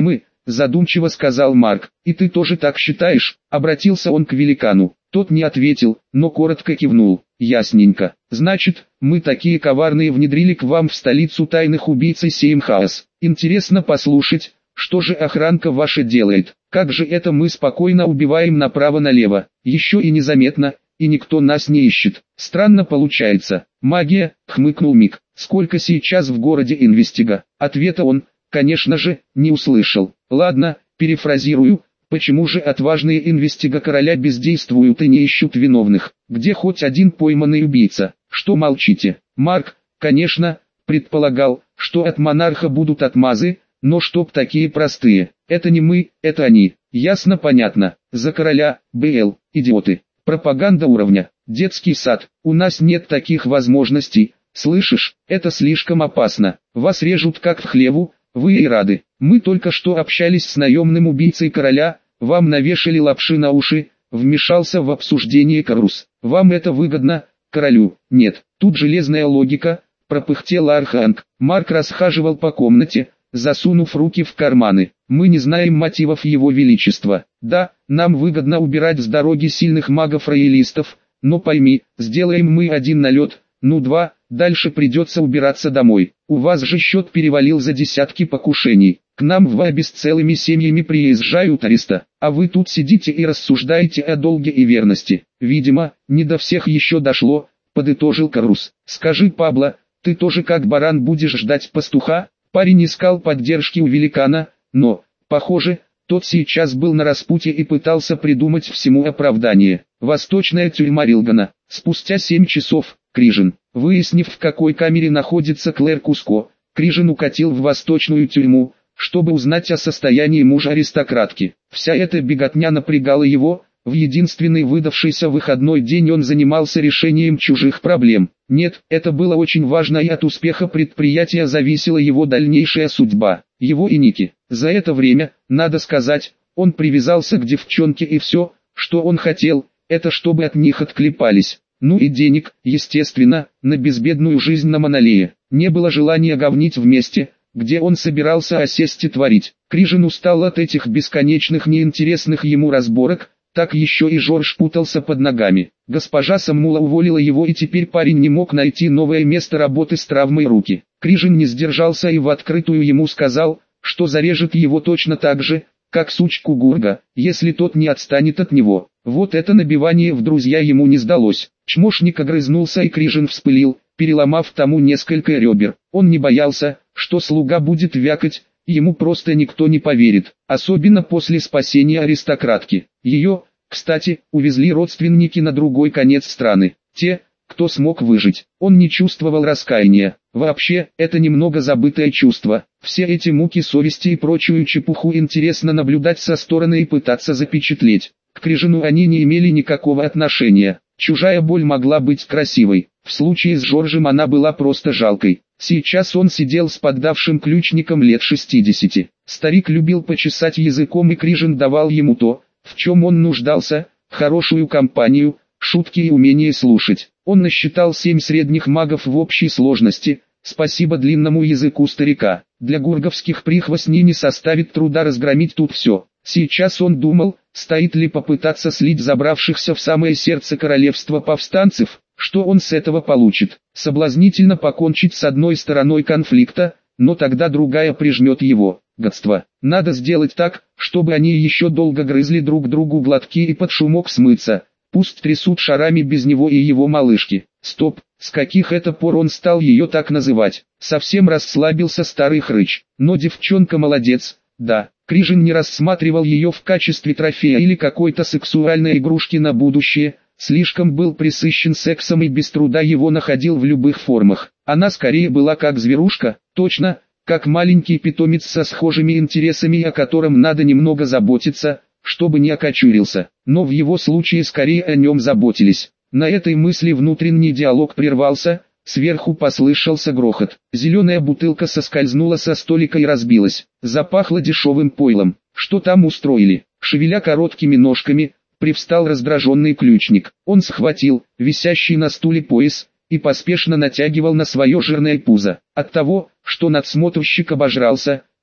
задумчиво сказал Марк. И ты тоже так считаешь? Обратился он к великану. Тот не ответил, но коротко кивнул. Ясненько. Значит, мы такие коварные внедрили к вам в столицу тайных убийц и сеем хаос. Интересно послушать, что же охранка ваша делает? Как же это мы спокойно убиваем направо-налево, еще и незаметно, и никто нас не ищет? Странно получается. Магия, хмыкнул Мик. Сколько сейчас в городе Инвестига? Ответа он, конечно же, не услышал. Ладно, перефразирую. Почему же отважные инвестига короля бездействуют и не ищут виновных? Где хоть один пойманный убийца? Что молчите? Марк, конечно, предполагал, что от монарха будут отмазы, но чтоб такие простые. Это не мы, это они. Ясно, понятно. За короля, БЛ, идиоты. Пропаганда уровня. Детский сад. У нас нет таких возможностей. Слышишь, это слишком опасно. Вас режут как в хлеву, вы и рады. Мы только что общались с наемным убийцей короля, вам навешали лапши на уши, вмешался в обсуждение Карус. Вам это выгодно, королю? Нет. Тут железная логика, пропыхтел Арханг. Марк расхаживал по комнате, засунув руки в карманы. Мы не знаем мотивов его величества. Да, нам выгодно убирать с дороги сильных магов-роялистов, но пойми, сделаем мы один налет, ну два, дальше придется убираться домой. У вас же счет перевалил за десятки покушений. К нам в Ваби с целыми семьями приезжают ареста, а вы тут сидите и рассуждаете о долге и верности. Видимо, не до всех еще дошло, подытожил Карус. Скажи, Пабло, ты тоже как баран будешь ждать пастуха? Парень искал поддержки у великана, но, похоже, тот сейчас был на распутье и пытался придумать всему оправдание. Восточная тюрьма Рилгана. Спустя семь часов, Крижин, выяснив, в какой камере находится Клэр Куско, Крижин укатил в восточную тюрьму, чтобы узнать о состоянии мужа аристократки. Вся эта беготня напрягала его, в единственный выдавшийся выходной день он занимался решением чужих проблем. Нет, это было очень важно, и от успеха предприятия зависела его дальнейшая судьба, его и Ники. За это время, надо сказать, он привязался к девчонке, и все, что он хотел, это чтобы от них отклепались. Ну и денег, естественно, на безбедную жизнь на Монолее. Не было желания говнить вместе, где он собирался осесть и творить. Крижин устал от этих бесконечных неинтересных ему разборок, так еще и Жорж путался под ногами. Госпожа Саммула уволила его, и теперь парень не мог найти новое место работы с травмой руки. Крижин не сдержался и в открытую ему сказал, что зарежет его точно так же, как сучку Гурга, если тот не отстанет от него. Вот это набивание в друзья ему не сдалось. Чмошник огрызнулся, и Крижин вспылил, переломав тому несколько ребер. Он не боялся, что слуга будет вякать, ему просто никто не поверит, особенно после спасения аристократки. Ее, кстати, увезли родственники на другой конец страны, те, кто смог выжить. Он не чувствовал раскаяния. Вообще, это немного забытое чувство. Все эти муки совести и прочую чепуху интересно наблюдать со стороны и пытаться запечатлеть. К Крижину они не имели никакого отношения. Чужая боль могла быть красивой. В случае с Жоржем она была просто жалкой. Сейчас он сидел с поддавшим ключником лет шестидесяти. Старик любил почесать языком, и Крижин давал ему то, в чем он нуждался, хорошую компанию, шутки и умение слушать. Он насчитал семь средних магов в общей сложности, спасибо длинному языку старика. Для гурговских прихвостней не составит труда разгромить тут все. Сейчас он думал, стоит ли попытаться слить забравшихся в самое сердце королевства повстанцев. Что он с этого получит? Соблазнительно покончить с одной стороной конфликта, но тогда другая прижмет его. Гадство. Надо сделать так, чтобы они еще долго грызли друг другу глотки и под шумок смыться. Пусть трясут шарами без него и его малышки. Стоп, с каких это пор он стал ее так называть? Совсем расслабился старый хрыч. Но девчонка молодец, да. Крижин не рассматривал ее в качестве трофея или какой-то сексуальной игрушки на будущее. Слишком был пресыщен сексом и без труда его находил в любых формах. Она скорее была как зверушка, точно, как маленький питомец со схожими интересами, о котором надо немного заботиться, чтобы не окочурился. Но в его случае скорее о нем заботились. На этой мысли внутренний диалог прервался, сверху послышался грохот. Зеленая бутылка соскользнула со столика и разбилась. Запахло дешевым пойлом. Что там устроили? Шевеля короткими ножками, привстал раздраженный ключник. Он схватил висящий на стуле пояс и поспешно натягивал на свое жирное пузо. От того, что надсмотрщик обожрался,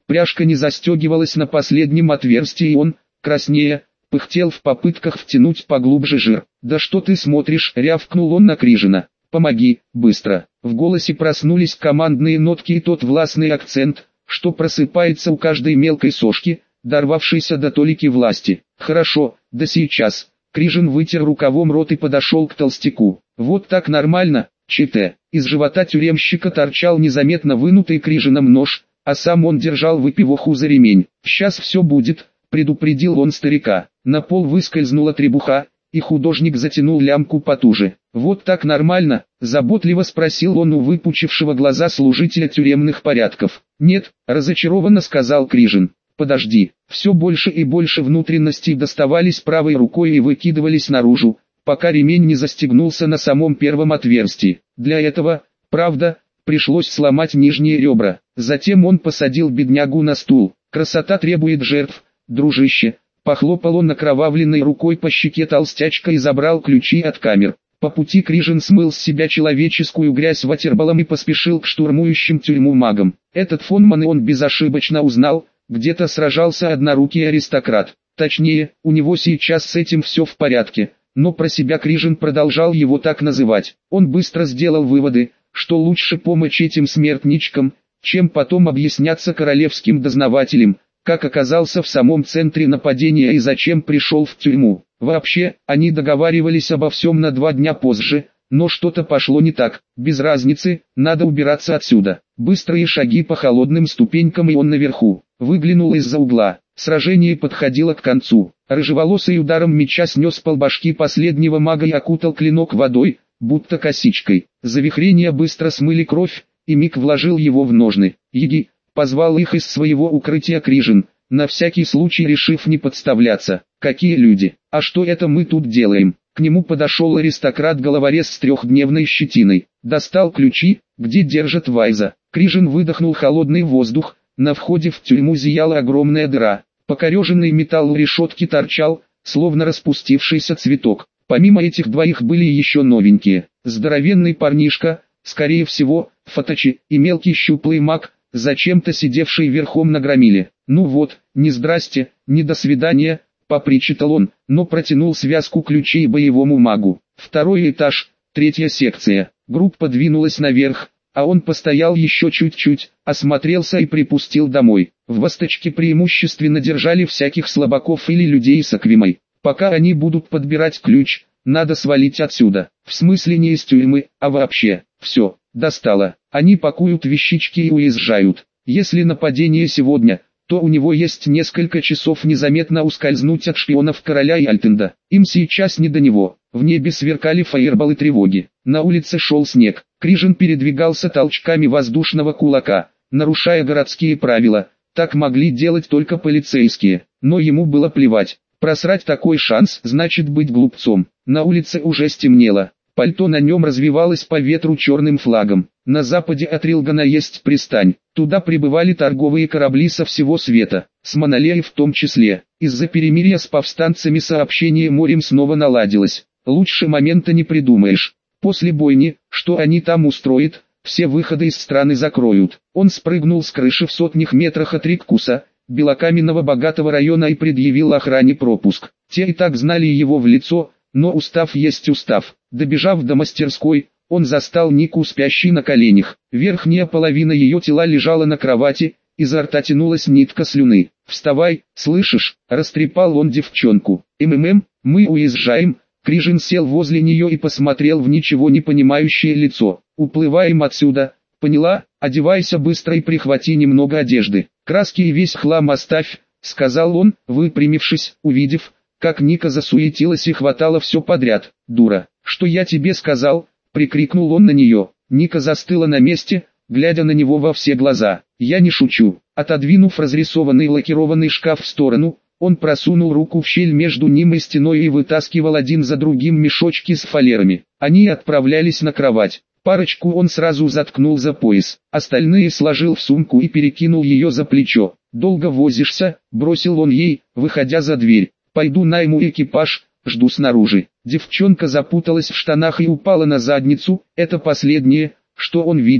Пряжка не застегивалась на последнем отверстии, и он, краснея, пыхтел в попытках втянуть поглубже жир. «Да что ты смотришь?» — рявкнул он на Крижина. «Помоги, быстро!» В голосе проснулись командные нотки и тот властный акцент, что просыпается у каждой мелкой сошки, дорвавшейся до толики власти. «Хорошо, да сейчас!» Крижин вытер рукавом рот и подошел к толстяку. «Вот так нормально, ЧТ!» Из живота тюремщика торчал незаметно вынутый Крижином нож, а сам он держал выпивоху за ремень. «Сейчас все будет», — предупредил он старика. На пол выскользнула требуха, и художник затянул лямку потуже. «Вот так нормально?» — заботливо спросил он у выпучившего глаза служителя тюремных порядков. «Нет», — разочарованно сказал Крижин. «Подожди». Все больше и больше внутренностей доставались правой рукой и выкидывались наружу, пока ремень не застегнулся на самом первом отверстии. Для этого, правда, пришлось сломать нижние ребра. Затем он посадил беднягу на стул. «Красота требует жертв, дружище». Похлопал он окровавленной рукой по щеке толстячка и забрал ключи от камер. По пути Крижин смыл с себя человеческую грязь ватерболом и поспешил к штурмующим тюрьму магам. Этот фон Маны он безошибочно узнал, где-то сражался однорукий аристократ. Точнее, у него сейчас с этим все в порядке, но про себя Крижин продолжал его так называть. Он быстро сделал выводы, что лучше помочь этим смертничкам, чем потом объясняться королевским дознавателям, как оказался в самом центре нападения и зачем пришел в тюрьму. Вообще, они договаривались обо всем на два дня позже, но что-то пошло не так. Без разницы, надо убираться отсюда. Быстрые шаги по холодным ступенькам, и он наверху. Выглянул из-за угла. Сражение подходило к концу. Рыжеволосый ударом меча снес полбашки последнего мага и окутал клинок водой, будто косичкой. Завихрения быстро смыли кровь, и миг вложил его в ножны. «Еги!» — позвал их из своего укрытия Крижин, на всякий случай решив не подставляться. «Какие люди! А что это мы тут делаем?» К нему подошел аристократ-головорез с трехдневной щетиной. Достал ключи, где держат Вайза. Крижин выдохнул холодный воздух. На входе в тюрьму зияла огромная дыра. Покореженный металл у решетки торчал, словно распустившийся цветок. Помимо этих двоих были еще новенькие. Здоровенный парнишка, скорее всего, Фатачи, и мелкий щуплый маг, зачем-то сидевший верхом на громиле. «Ну вот, не здрасте, не до свидания», — попричитал он, но протянул связку ключей боевому магу. Второй этаж, третья секция. Группа двинулась наверх, а он постоял еще чуть-чуть, осмотрелся и припустил домой. В Восточке преимущественно держали всяких слабаков или людей с аквимой. Пока они будут подбирать ключ, надо свалить отсюда. В смысле не из тюрьмы, а вообще. Все, достало. Они пакуют вещички и уезжают. Если нападение сегодня, то у него есть несколько часов незаметно ускользнуть от шпионов короля и Альтенда. Им сейчас не до него. В небе сверкали фаерболы тревоги. На улице шел снег. Крижин передвигался толчками воздушного кулака, нарушая городские правила. Так могли делать только полицейские. Но ему было плевать. Просрать такой шанс значит быть глупцом. На улице уже стемнело. Пальто на нем развивалось по ветру черным флагом. На западе от Рилгана есть пристань. Туда прибывали торговые корабли со всего света, с Монолеей в том числе. Из-за перемирия с повстанцами сообщение морем снова наладилось. Лучше момента не придумаешь. После бойни, что они там устроят, все выходы из страны закроют. Он спрыгнул с крыши в сотнях метрах от Риккуса, белокаменного богатого района, и предъявил охране пропуск. Те и так знали его в лицо, но устав есть устав. Добежав до мастерской, он застал Нику спящей на коленях. Верхняя половина ее тела лежала на кровати, изо рта тянулась нитка слюны. «Вставай, слышишь?» – растрепал он девчонку. «МММ, мы уезжаем». Крижин сел возле нее и посмотрел в ничего не понимающее лицо. «Уплываем отсюда, поняла? Одевайся быстро и прихвати немного одежды. Краски и весь хлам оставь», — сказал он, выпрямившись, увидев, как Ника засуетилась и хватала все подряд. «Дура, что я тебе сказал?» — прикрикнул он на нее. Ника застыла на месте, глядя на него во все глаза. «Я не шучу». Отодвинув разрисованный лакированный шкаф в сторону, он просунул руку в щель между ним и стеной и вытаскивал один за другим мешочки с фалерами. Они отправлялись на кровать. Парочку он сразу заткнул за пояс, остальные сложил в сумку и перекинул ее за плечо. «Долго возишься?» – бросил он ей, выходя за дверь. «Пойду найму экипаж, жду снаружи». Девчонка запуталась в штанах и упала на задницу. Это последнее, что он видел,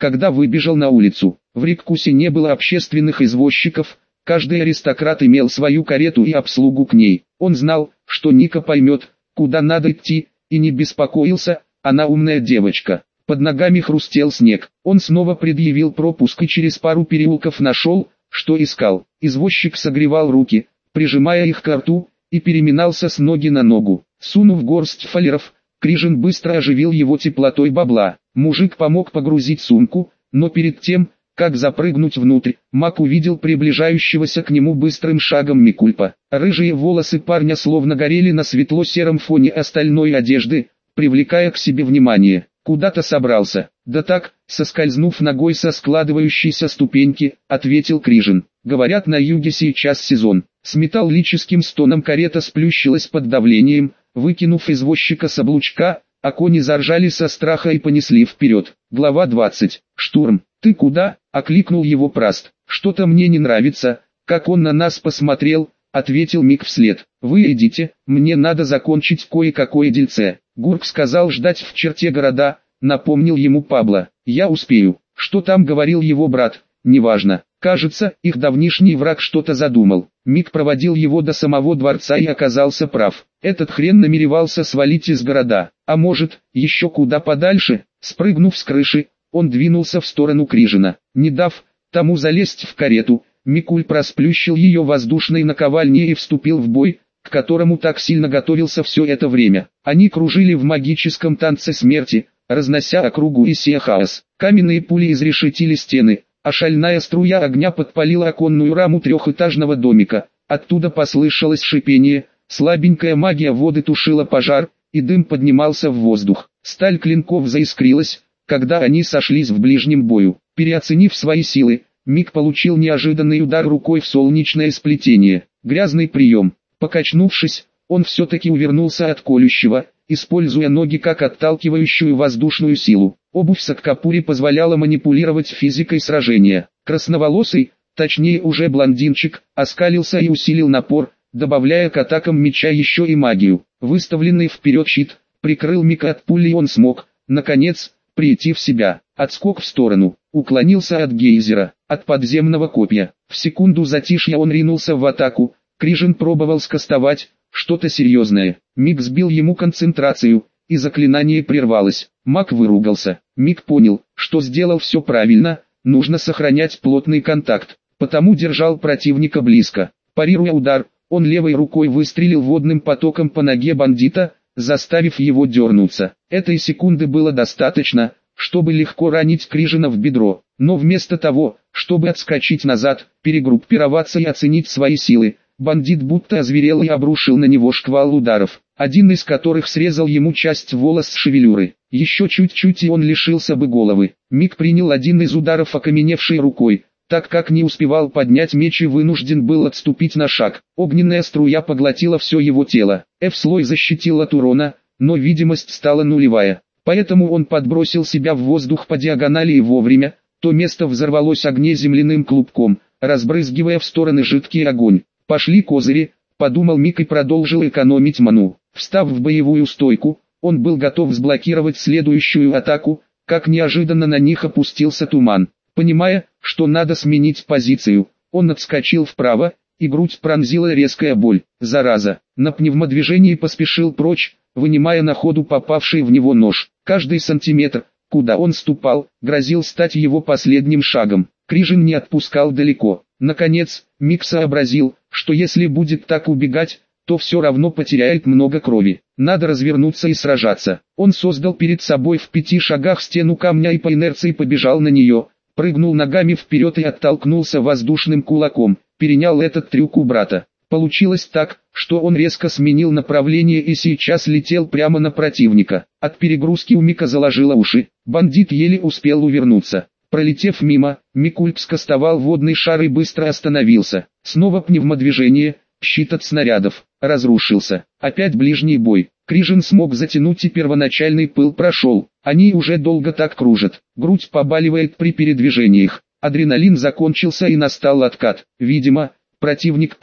когда выбежал на улицу. В Риккусе не было общественных извозчиков, каждый аристократ имел свою карету и обслугу к ней. Он знал, что Ника поймет, куда надо идти, и не беспокоился, она умная девочка. Под ногами хрустел снег. Он снова предъявил пропуск и через пару переулков нашел, что искал. Извозчик согревал руки, прижимая их к рту, и переминался с ноги на ногу. Сунув горсть фалеров, Крижин быстро оживил его теплотой бабла. Мужик помог погрузить сумку, но перед тем, как запрыгнуть внутрь, Мак увидел приближающегося к нему быстрым шагом Микульпа. Рыжие волосы парня словно горели на светло-сером фоне остальной одежды, привлекая к себе внимание. «Куда-то собрался?» «Да так, соскользнув ногой со складывающейся ступеньки», — ответил Крижин. «Говорят, на юге сейчас сезон». С металлическим стоном карета сплющилась под давлением, выкинув извозчика с облучка, а кони заржали со страха и понесли вперед. Глава двадцать. «Штурм, ты куда?» — окликнул его Праст. «Что-то мне не нравится, как он на нас посмотрел», — ответил Мик вслед. «Вы идите, мне надо закончить кое-какое дельце». Гурк сказал ждать в черте города, напомнил ему Пабло. «Я успею». Что там говорил его брат, неважно. Кажется, их давнишний враг что-то задумал. Мик проводил его до самого дворца и оказался прав. Этот хрен намеревался свалить из города. А может, еще куда подальше? Спрыгнув с крыши, он двинулся в сторону Крижина. Не дав тому залезть в карету, Микуль просплющил ее воздушной наковальней и вступил в бой, к которому так сильно готовился все это время. Они кружили в магическом танце смерти, разнося округу и сея хаос. Каменные пули изрешетили стены, а шальная струя огня подпалила оконную раму трехэтажного домика. Оттуда послышалось шипение, слабенькая магия воды тушила пожар, и дым поднимался в воздух. Сталь клинков заискрилась, когда они сошлись в ближнем бою. Переоценив свои силы, Мик получил неожиданный удар рукой в солнечное сплетение. Грязный прием. Покачнувшись, он все-таки увернулся от колющего, используя ноги как отталкивающую воздушную силу. Обувь Саккапури позволяла манипулировать физикой сражения. Красноволосый, точнее уже блондинчик, оскалился и усилил напор, добавляя к атакам меча еще и магию. Выставленный вперед щит прикрыл Мика от пули, и он смог, наконец, прийти в себя. Отскок в сторону, уклонился от гейзера, от подземного копья. В секунду затишья он ринулся в атаку. Крижин пробовал скастовать что-то серьезное. Мик сбил ему концентрацию, и заклинание прервалось. Маг выругался. Мик понял, что сделал все правильно, нужно сохранять плотный контакт, потому держал противника близко. Парируя удар, он левой рукой выстрелил водным потоком по ноге бандита, заставив его дернуться. Этой секунды было достаточно, чтобы легко ранить Крижина в бедро, но вместо того, чтобы отскочить назад, перегруппироваться и оценить свои силы, бандит будто озверел и обрушил на него шквал ударов, один из которых срезал ему часть волос с шевелюры. Еще чуть-чуть и он лишился бы головы. Мик принял один из ударов окаменевшей рукой, так как не успевал поднять меч и вынужден был отступить на шаг. Огненная струя поглотила все его тело. F-слой защитил от урона, но видимость стала нулевая. Поэтому он подбросил себя в воздух по диагонали и вовремя, то место взорвалось огнеземляным клубком, разбрызгивая в стороны жидкий огонь. «Пошли козыри», — подумал Мик и продолжил экономить ману. Встав в боевую стойку, он был готов сблокировать следующую атаку, как неожиданно на них опустился туман. Понимая, что надо сменить позицию, он отскочил вправо, и грудь пронзила резкая боль. Зараза! На пневмодвижении поспешил прочь, вынимая на ходу попавший в него нож. Каждый сантиметр, куда он ступал, грозил стать его последним шагом. Крижин не отпускал далеко. Наконец, Мик сообразил, что если будет так убегать, то все равно потеряет много крови. Надо развернуться и сражаться. Он создал перед собой в пяти шагах стену камня и по инерции побежал на нее, прыгнул ногами вперед и оттолкнулся воздушным кулаком, перенял этот трюк у брата. Получилось так, что он резко сменил направление и сейчас летел прямо на противника. От перегрузки у Мика заложило уши, бандит еле успел увернуться. Пролетев мимо, Микульп скастовал водный шар и быстро остановился. Снова пневмодвижение, щит от снарядов, разрушился. Опять ближний бой. Крижин смог затянуть и первоначальный пыл прошел. Они уже долго так кружат. Грудь побаливает при передвижениях. Адреналин закончился и настал откат. Видимо, противник понял,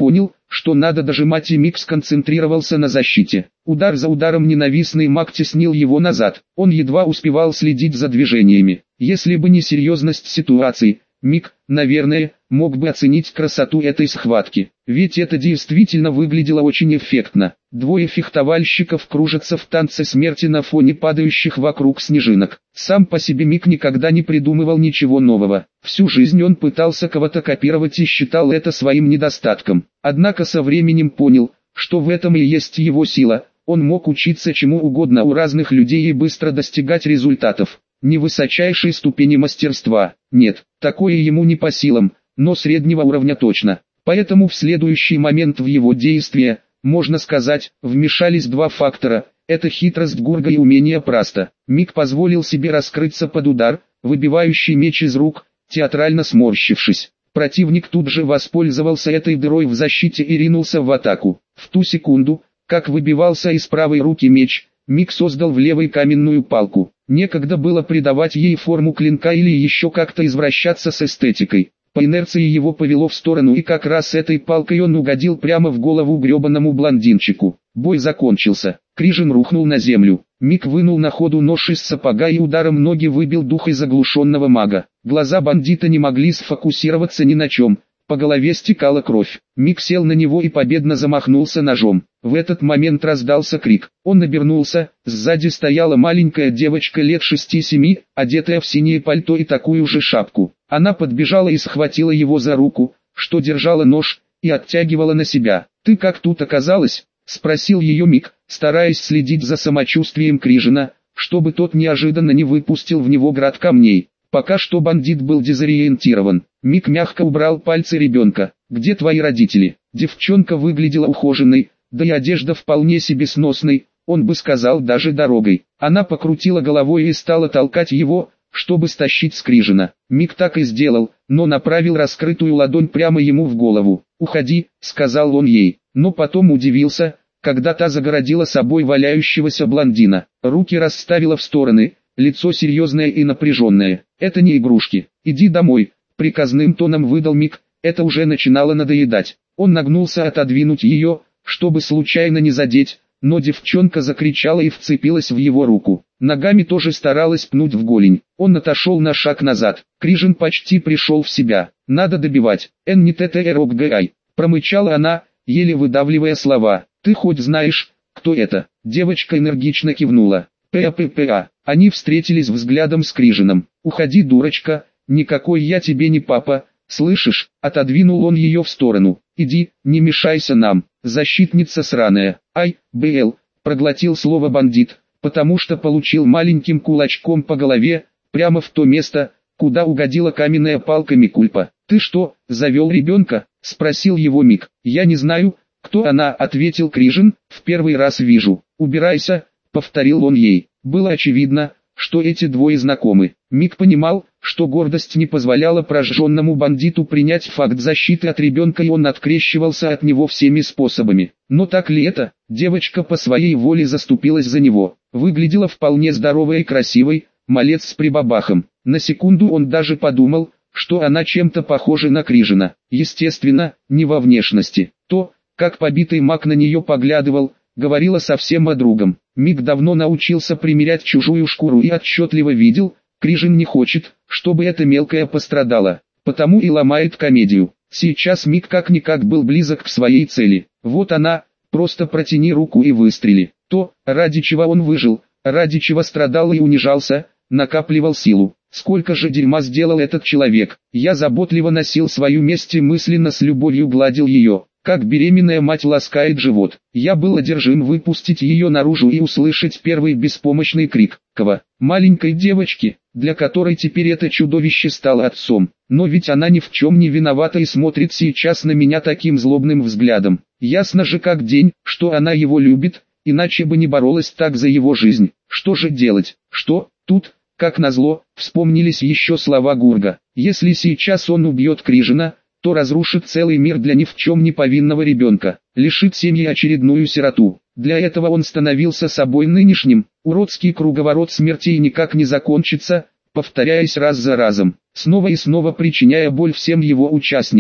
что надо дожимать, и Мик сконцентрировался на защите. Удар за ударом ненавистный маг теснил его назад. Он едва успевал следить за движениями. Если бы не серьезность ситуации, Мик, наверное, мог бы оценить красоту этой схватки. Ведь это действительно выглядело очень эффектно. Двое фехтовальщиков кружатся в танце смерти на фоне падающих вокруг снежинок. Сам по себе Мик никогда не придумывал ничего нового. Всю жизнь он пытался кого-то копировать и считал это своим недостатком. Однако со временем понял, что в этом и есть его сила. Он мог учиться чему угодно у разных людей и быстро достигать результатов. Не высочайшей ступени мастерства, нет, такое ему не по силам, но среднего уровня точно. Поэтому в следующий момент в его действия, можно сказать, вмешались два фактора. Это хитрость Гурга и умение Праста. Мик позволил себе раскрыться под удар, выбивающий меч из рук, театрально сморщившись. Противник тут же воспользовался этой дырой в защите и ринулся в атаку. В ту секунду, как выбивался из правой руки меч, Мик создал в левой каменную палку. Некогда было придавать ей форму клинка или еще как-то извращаться с эстетикой. По инерции его повело в сторону, и как раз этой палкой он угодил прямо в голову гребаному блондинчику. Бой закончился. Крижин рухнул на землю. Мик вынул на ходу нож из сапога и ударом ноги выбил дух из оглушенного мага. Глаза бандита не могли сфокусироваться ни на чем. По голове стекала кровь. Мик сел на него и победно замахнулся ножом. В этот момент раздался крик. Он обернулся, сзади стояла маленькая девочка лет шести-семи, одетая в синее пальто и такую же шапку. Она подбежала и схватила его за руку, что держала нож, и оттягивала на себя. «Ты как тут оказалась?» — спросил ее Мик, стараясь следить за самочувствием Крижина, чтобы тот неожиданно не выпустил в него град камней. Пока что бандит был дезориентирован. Мик мягко убрал пальцы ребенка. «Где твои родители?» Девчонка выглядела ухоженной, да и одежда вполне себе сносной, он бы сказал даже дорогой. Она покрутила головой и стала толкать его, чтобы стащить с Крижина. Мик так и сделал, но направил раскрытую ладонь прямо ему в голову. «Уходи», — сказал он ей, но потом удивился, когда та загородила собой валяющегося блондина. Руки расставила в стороны, лицо серьезное и напряженное. «Это не игрушки. Иди домой», — приказным тоном выдал Мик. Это уже начинало надоедать. Он нагнулся отодвинуть ее, чтобы случайно не задеть, но девчонка закричала и вцепилась в его руку. Ногами тоже старалась пнуть в голень. Он отошел на шаг назад. Крижин почти пришел в себя. «Надо добивать. Эн не ТТРОГГАЙ», промычала она, еле выдавливая слова. «Ты хоть знаешь, кто это?» Девочка энергично кивнула. «П-п-п-а». Они встретились взглядом с Крижином. «Уходи, дурочка, никакой я тебе не папа, слышишь?» Отодвинул он ее в сторону. «Иди, не мешайся нам, защитница сраная». «Ай, БЛ», проглотил слово бандит, потому что получил маленьким кулачком по голове, прямо в то место, куда угодила каменная палка Микульпа. «Ты что, завел ребенка?» — спросил его Мик. «Я не знаю, кто она», — ответил Крижин, — «в первый раз вижу». «Убирайся», — повторил он ей. Было очевидно, что эти двое знакомы. Мик понимал, что гордость не позволяла прожженному бандиту принять факт защиты от ребенка, и он открещивался от него всеми способами. Но так ли это? Девочка по своей воле заступилась за него. Выглядела вполне здоровой и красивой, малец с прибабахом. На секунду он даже подумал, что она чем-то похожа на Крижина. Естественно, не во внешности. То, как побитый маг на нее поглядывал, говорила совсем о другом. Мик давно научился примерять чужую шкуру и отчетливо видел, Крижин не хочет, чтобы эта мелкая пострадала, потому и ломает комедию. Сейчас Мик как-никак был близок к своей цели. Вот она, просто протяни руку и выстрели. То, ради чего он выжил, ради чего страдал и унижался, накапливал силу. Сколько же дерьма сделал этот человек. Я заботливо носил свою месть и мысленно с любовью гладил ее, как беременная мать ласкает живот. Я был одержим выпустить ее наружу и услышать первый беспомощный крик Кого? Маленькой девочки, для которой теперь это чудовище стало отцом. Но ведь она ни в чем не виновата и смотрит сейчас на меня таким злобным взглядом. Ясно же как день, что она его любит, иначе бы не боролась так за его жизнь. Что же делать? Что? Тут, как назло, вспомнились еще слова Гурга. Если сейчас он убьет Крижина, то разрушит целый мир для ни в чем не повинного ребенка, лишит семьи очередную сироту. Для этого он становился собой нынешним. Уродский круговорот смертей никак не закончится, повторяясь раз за разом, снова и снова причиняя боль всем его участникам.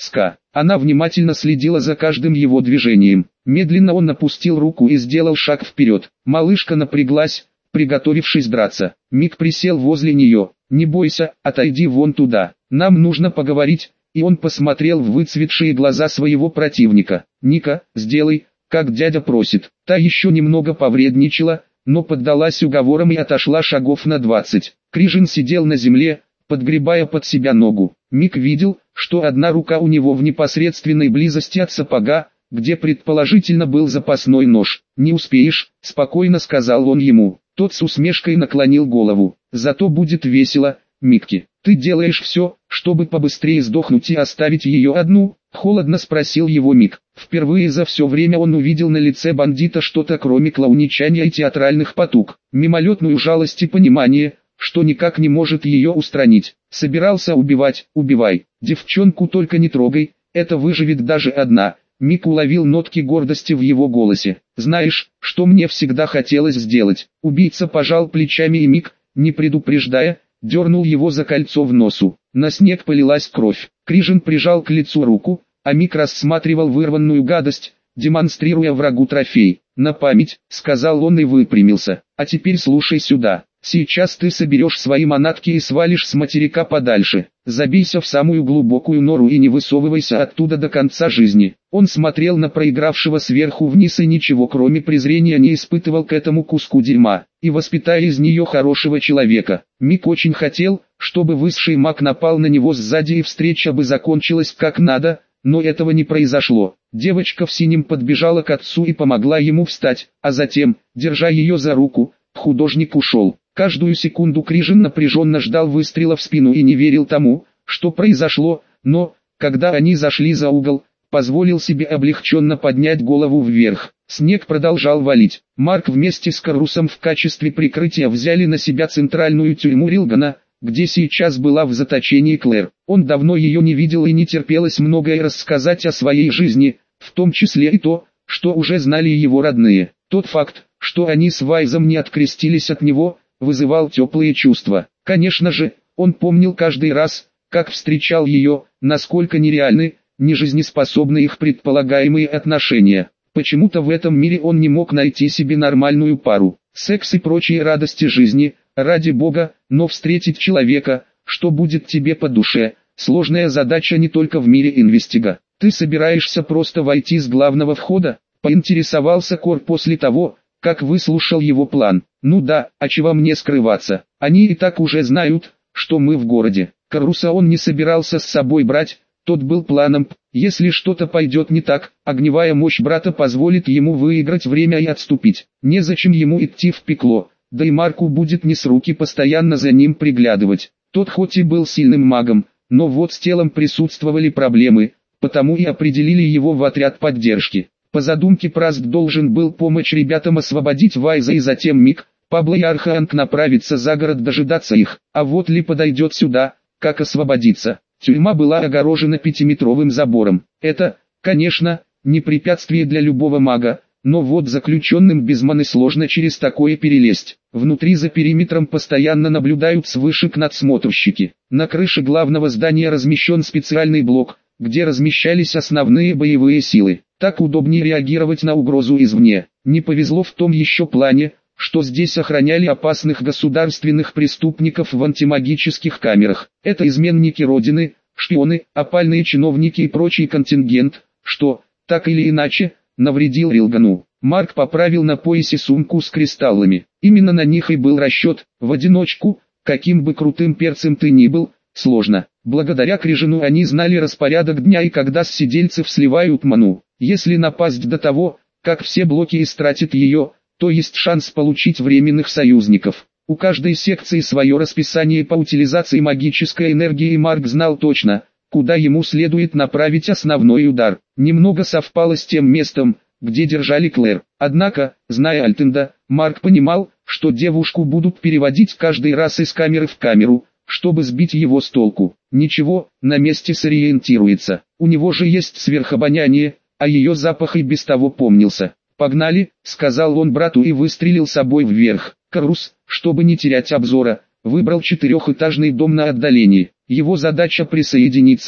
Ска. Она внимательно следила за каждым его движением. Медленно он опустил руку и сделал шаг вперед. Малышка напряглась, приготовившись драться. Мик присел возле нее. «Не бойся, отойди вон туда. Нам нужно поговорить». И он посмотрел в выцветшие глаза своего противника. «Ника, сделай, как дядя просит». Та еще немного повредничала, но поддалась уговорам и отошла шагов на двадцать. Крижин сидел на земле, подгребая под себя ногу. Мик видел, что одна рука у него в непосредственной близости от сапога, где предположительно был запасной нож. «Не успеешь», — спокойно сказал он ему. Тот с усмешкой наклонил голову. «Зато будет весело, Микки. Ты делаешь все, чтобы побыстрее сдохнуть и оставить ее одну?» — холодно спросил его Мик. Впервые за все время он увидел на лице бандита что-то кроме клоуничания и театральных потуг. Мимолетную жалость и понимание, что никак не может ее устранить. «Собирался убивать, убивай. Девчонку только не трогай, это выживет даже одна». Мик уловил нотки гордости в его голосе. «Знаешь, что мне всегда хотелось сделать?» Убийца пожал плечами и Мик, не предупреждая, дернул его за кольцо в носу. На снег полилась кровь. Крижин прижал к лицу руку, а Мик рассматривал вырванную гадость, демонстрируя врагу трофей. «На память», — сказал он и выпрямился. «А теперь слушай сюда. Сейчас ты соберешь свои манатки и свалишь с материка подальше. Забейся в самую глубокую нору и не высовывайся оттуда до конца жизни». Он смотрел на проигравшего сверху вниз и ничего кроме презрения не испытывал к этому куску дерьма. «И воспитай из нее хорошего человека». Мик очень хотел, чтобы высший маг напал на него сзади и встреча бы закончилась как надо, но этого не произошло. Девочка в синем подбежала к отцу и помогла ему встать, а затем, держа ее за руку, художник ушел. Каждую секунду Крижин напряженно ждал выстрела в спину и не верил тому, что произошло, но, когда они зашли за угол, позволил себе облегченно поднять голову вверх. Снег продолжал валить. Марк вместе с Карусом в качестве прикрытия взяли на себя центральную тюрьму Рилгана, где сейчас была в заточении Клэр. Он давно ее не видел и не терпелось многое рассказать о своей жизни, в том числе и то, что уже знали его родные. Тот факт, что они с Вайзом не открестились от него, вызывал теплые чувства. Конечно же, он помнил каждый раз, как встречал ее, насколько нереальны, нежизнеспособны их предполагаемые отношения. Почему-то в этом мире он не мог найти себе нормальную пару. Секс и прочие радости жизни, ради бога, но встретить человека, что будет тебе по душе, сложная задача не только в мире инвестига. «Ты собираешься просто войти с главного входа?» — поинтересовался Кор после того, как выслушал его план. «Ну да, а чего мне скрываться? Они и так уже знают, что мы в городе». Каруса он не собирался с собой брать, тот был планом, если что-то пойдет не так, огневая мощь брата позволит ему выиграть время и отступить. Незачем ему идти в пекло, да и Марку будет не с руки постоянно за ним приглядывать. Тот хоть и был сильным магом, но вот с телом присутствовали проблемы, потому и определили его в отряд поддержки. По задумке Праст должен был помочь ребятам освободить Вайза и затем Мик, Пабло и Арханг направиться за город дожидаться их, а вот Ли подойдет сюда, как освободиться. Тюрьма была огорожена пятиметровым забором. Это, конечно, не препятствие для любого мага, но вот заключенным без маны сложно через такое перелезть. Внутри за периметром постоянно наблюдают с вышек надсмотрщики. На крыше главного здания размещен специальный блок, где размещались основные боевые силы. Так удобнее реагировать на угрозу извне. Не повезло в том еще плане, что здесь охраняли опасных государственных преступников в антимагических камерах. Это изменники Родины, шпионы, опальные чиновники и прочий контингент, что, так или иначе, навредил Рилгану. Марк поправил на поясе сумку с кристаллами. Именно на них и был расчет. В одиночку, каким бы крутым перцем ты ни был, сложно. Благодаря Крижину они знали распорядок дня и когда с сидельцев сливают ману. Если напасть до того, как все блоки истратят ее, то есть шанс получить временных союзников. У каждой секции свое расписание по утилизации магической энергии, и Марк знал точно, куда ему следует направить основной удар. Немного совпало с тем местом, где держали Клэр. Однако, зная Альтенда, Марк понимал, что девушку будут переводить каждый раз из камеры в камеру, чтобы сбить его с толку. Ничего, на месте сориентируется. У него же есть сверхобоняние, а ее запах и без того помнился. «Погнали», — сказал он брату и выстрелил собой вверх. Карус, чтобы не терять обзора, выбрал четырехэтажный дом на отдалении. Его задача присоединиться,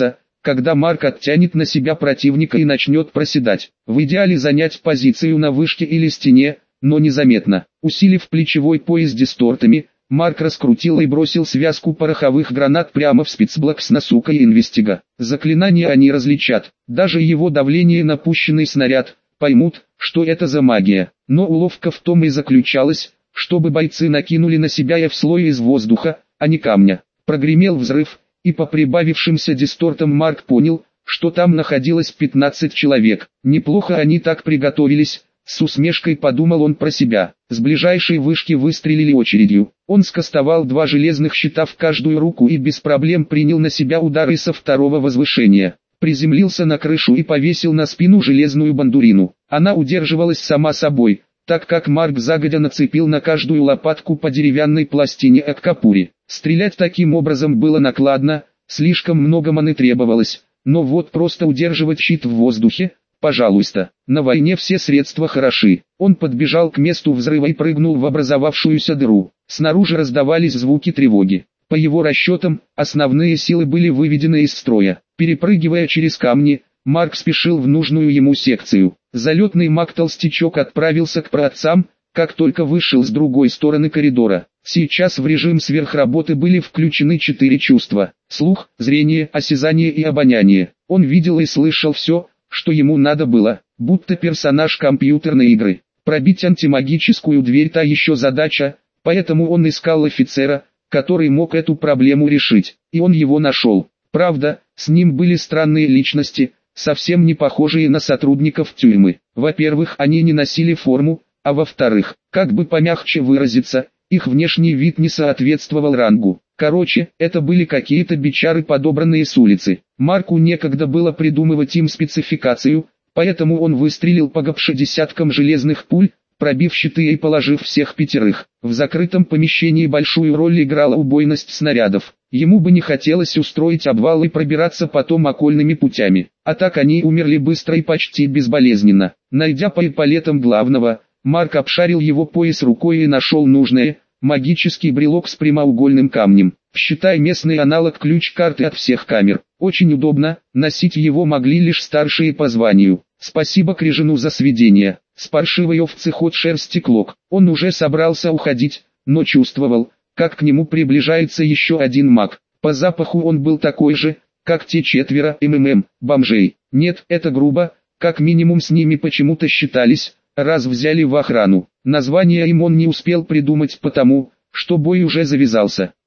когда Марк оттянет на себя противника и начнет проседать. В идеале занять позицию на вышке или стене, но незаметно. Усилив плечевой пояс дистортами, Марк раскрутил и бросил связку пороховых гранат прямо в спецблок с Насука и Инвестига. Заклинания они различат, даже его давление на пущенный снаряд, поймут, что это за магия. Но уловка в том и заключалась, чтобы бойцы накинули на себя F-слой из воздуха, а не камня. Прогремел взрыв, и по прибавившимся дистортам Марк понял, что там находилось пятнадцать человек. Неплохо они так приготовились. С усмешкой подумал он про себя. С ближайшей вышки выстрелили очередью. Он скостовал два железных щита в каждую руку и без проблем принял на себя удары со второго возвышения. Приземлился на крышу и повесил на спину железную бандурину. Она удерживалась сама собой, так как Марк загодя нацепил на каждую лопатку по деревянной пластине Аккапури. Стрелять таким образом было накладно, слишком много маны требовалось, но вот просто удерживать щит в воздухе, пожалуйста. На войне все средства хороши. Он подбежал к месту взрыва и прыгнул в образовавшуюся дыру. Снаружи раздавались звуки тревоги. По его расчетам, основные силы были выведены из строя. Перепрыгивая через камни, Марк спешил в нужную ему секцию. Залетный маг-толстячок отправился к праотцам, как только вышел с другой стороны коридора. Сейчас в режим сверхработы были включены четыре чувства: слух, зрение, осязание и обоняние. Он видел и слышал все, что ему надо было, будто персонаж компьютерной игры. Пробить антимагическую дверь — та еще задача, поэтому он искал офицера, который мог эту проблему решить, и он его нашел. Правда, с ним были странные личности, совсем не похожие на сотрудников тюрьмы. Во-первых, они не носили форму, а во-вторых, как бы помягче выразиться, их внешний вид не соответствовал рангу. Короче, это были какие-то бичары, подобранные с улицы. Марку некогда было придумывать им спецификацию, поэтому он выстрелил по гопше десяткам железных пуль, пробив щиты и положив всех пятерых. В закрытом помещении большую роль играла убойность снарядов. Ему бы не хотелось устроить обвал и пробираться потом окольными путями. А так они умерли быстро и почти безболезненно. Найдя по эполетам главного, Марк обшарил его пояс рукой и нашел нужное — магический брелок с прямоугольным камнем. Считай местный аналог ключ-карты от всех камер. Очень удобно, носить его могли лишь старшие по званию. Спасибо Крижину за сведения. С паршивой овцы ход шерсти клок. Он уже собрался уходить, но чувствовал, как к нему приближается еще один маг. По запаху он был такой же, как те четверо МММ, бомжей. Нет, это грубо, как минимум с ними почему-то считались, раз взяли в охрану. Название им он не успел придумать потому, что бой уже завязался.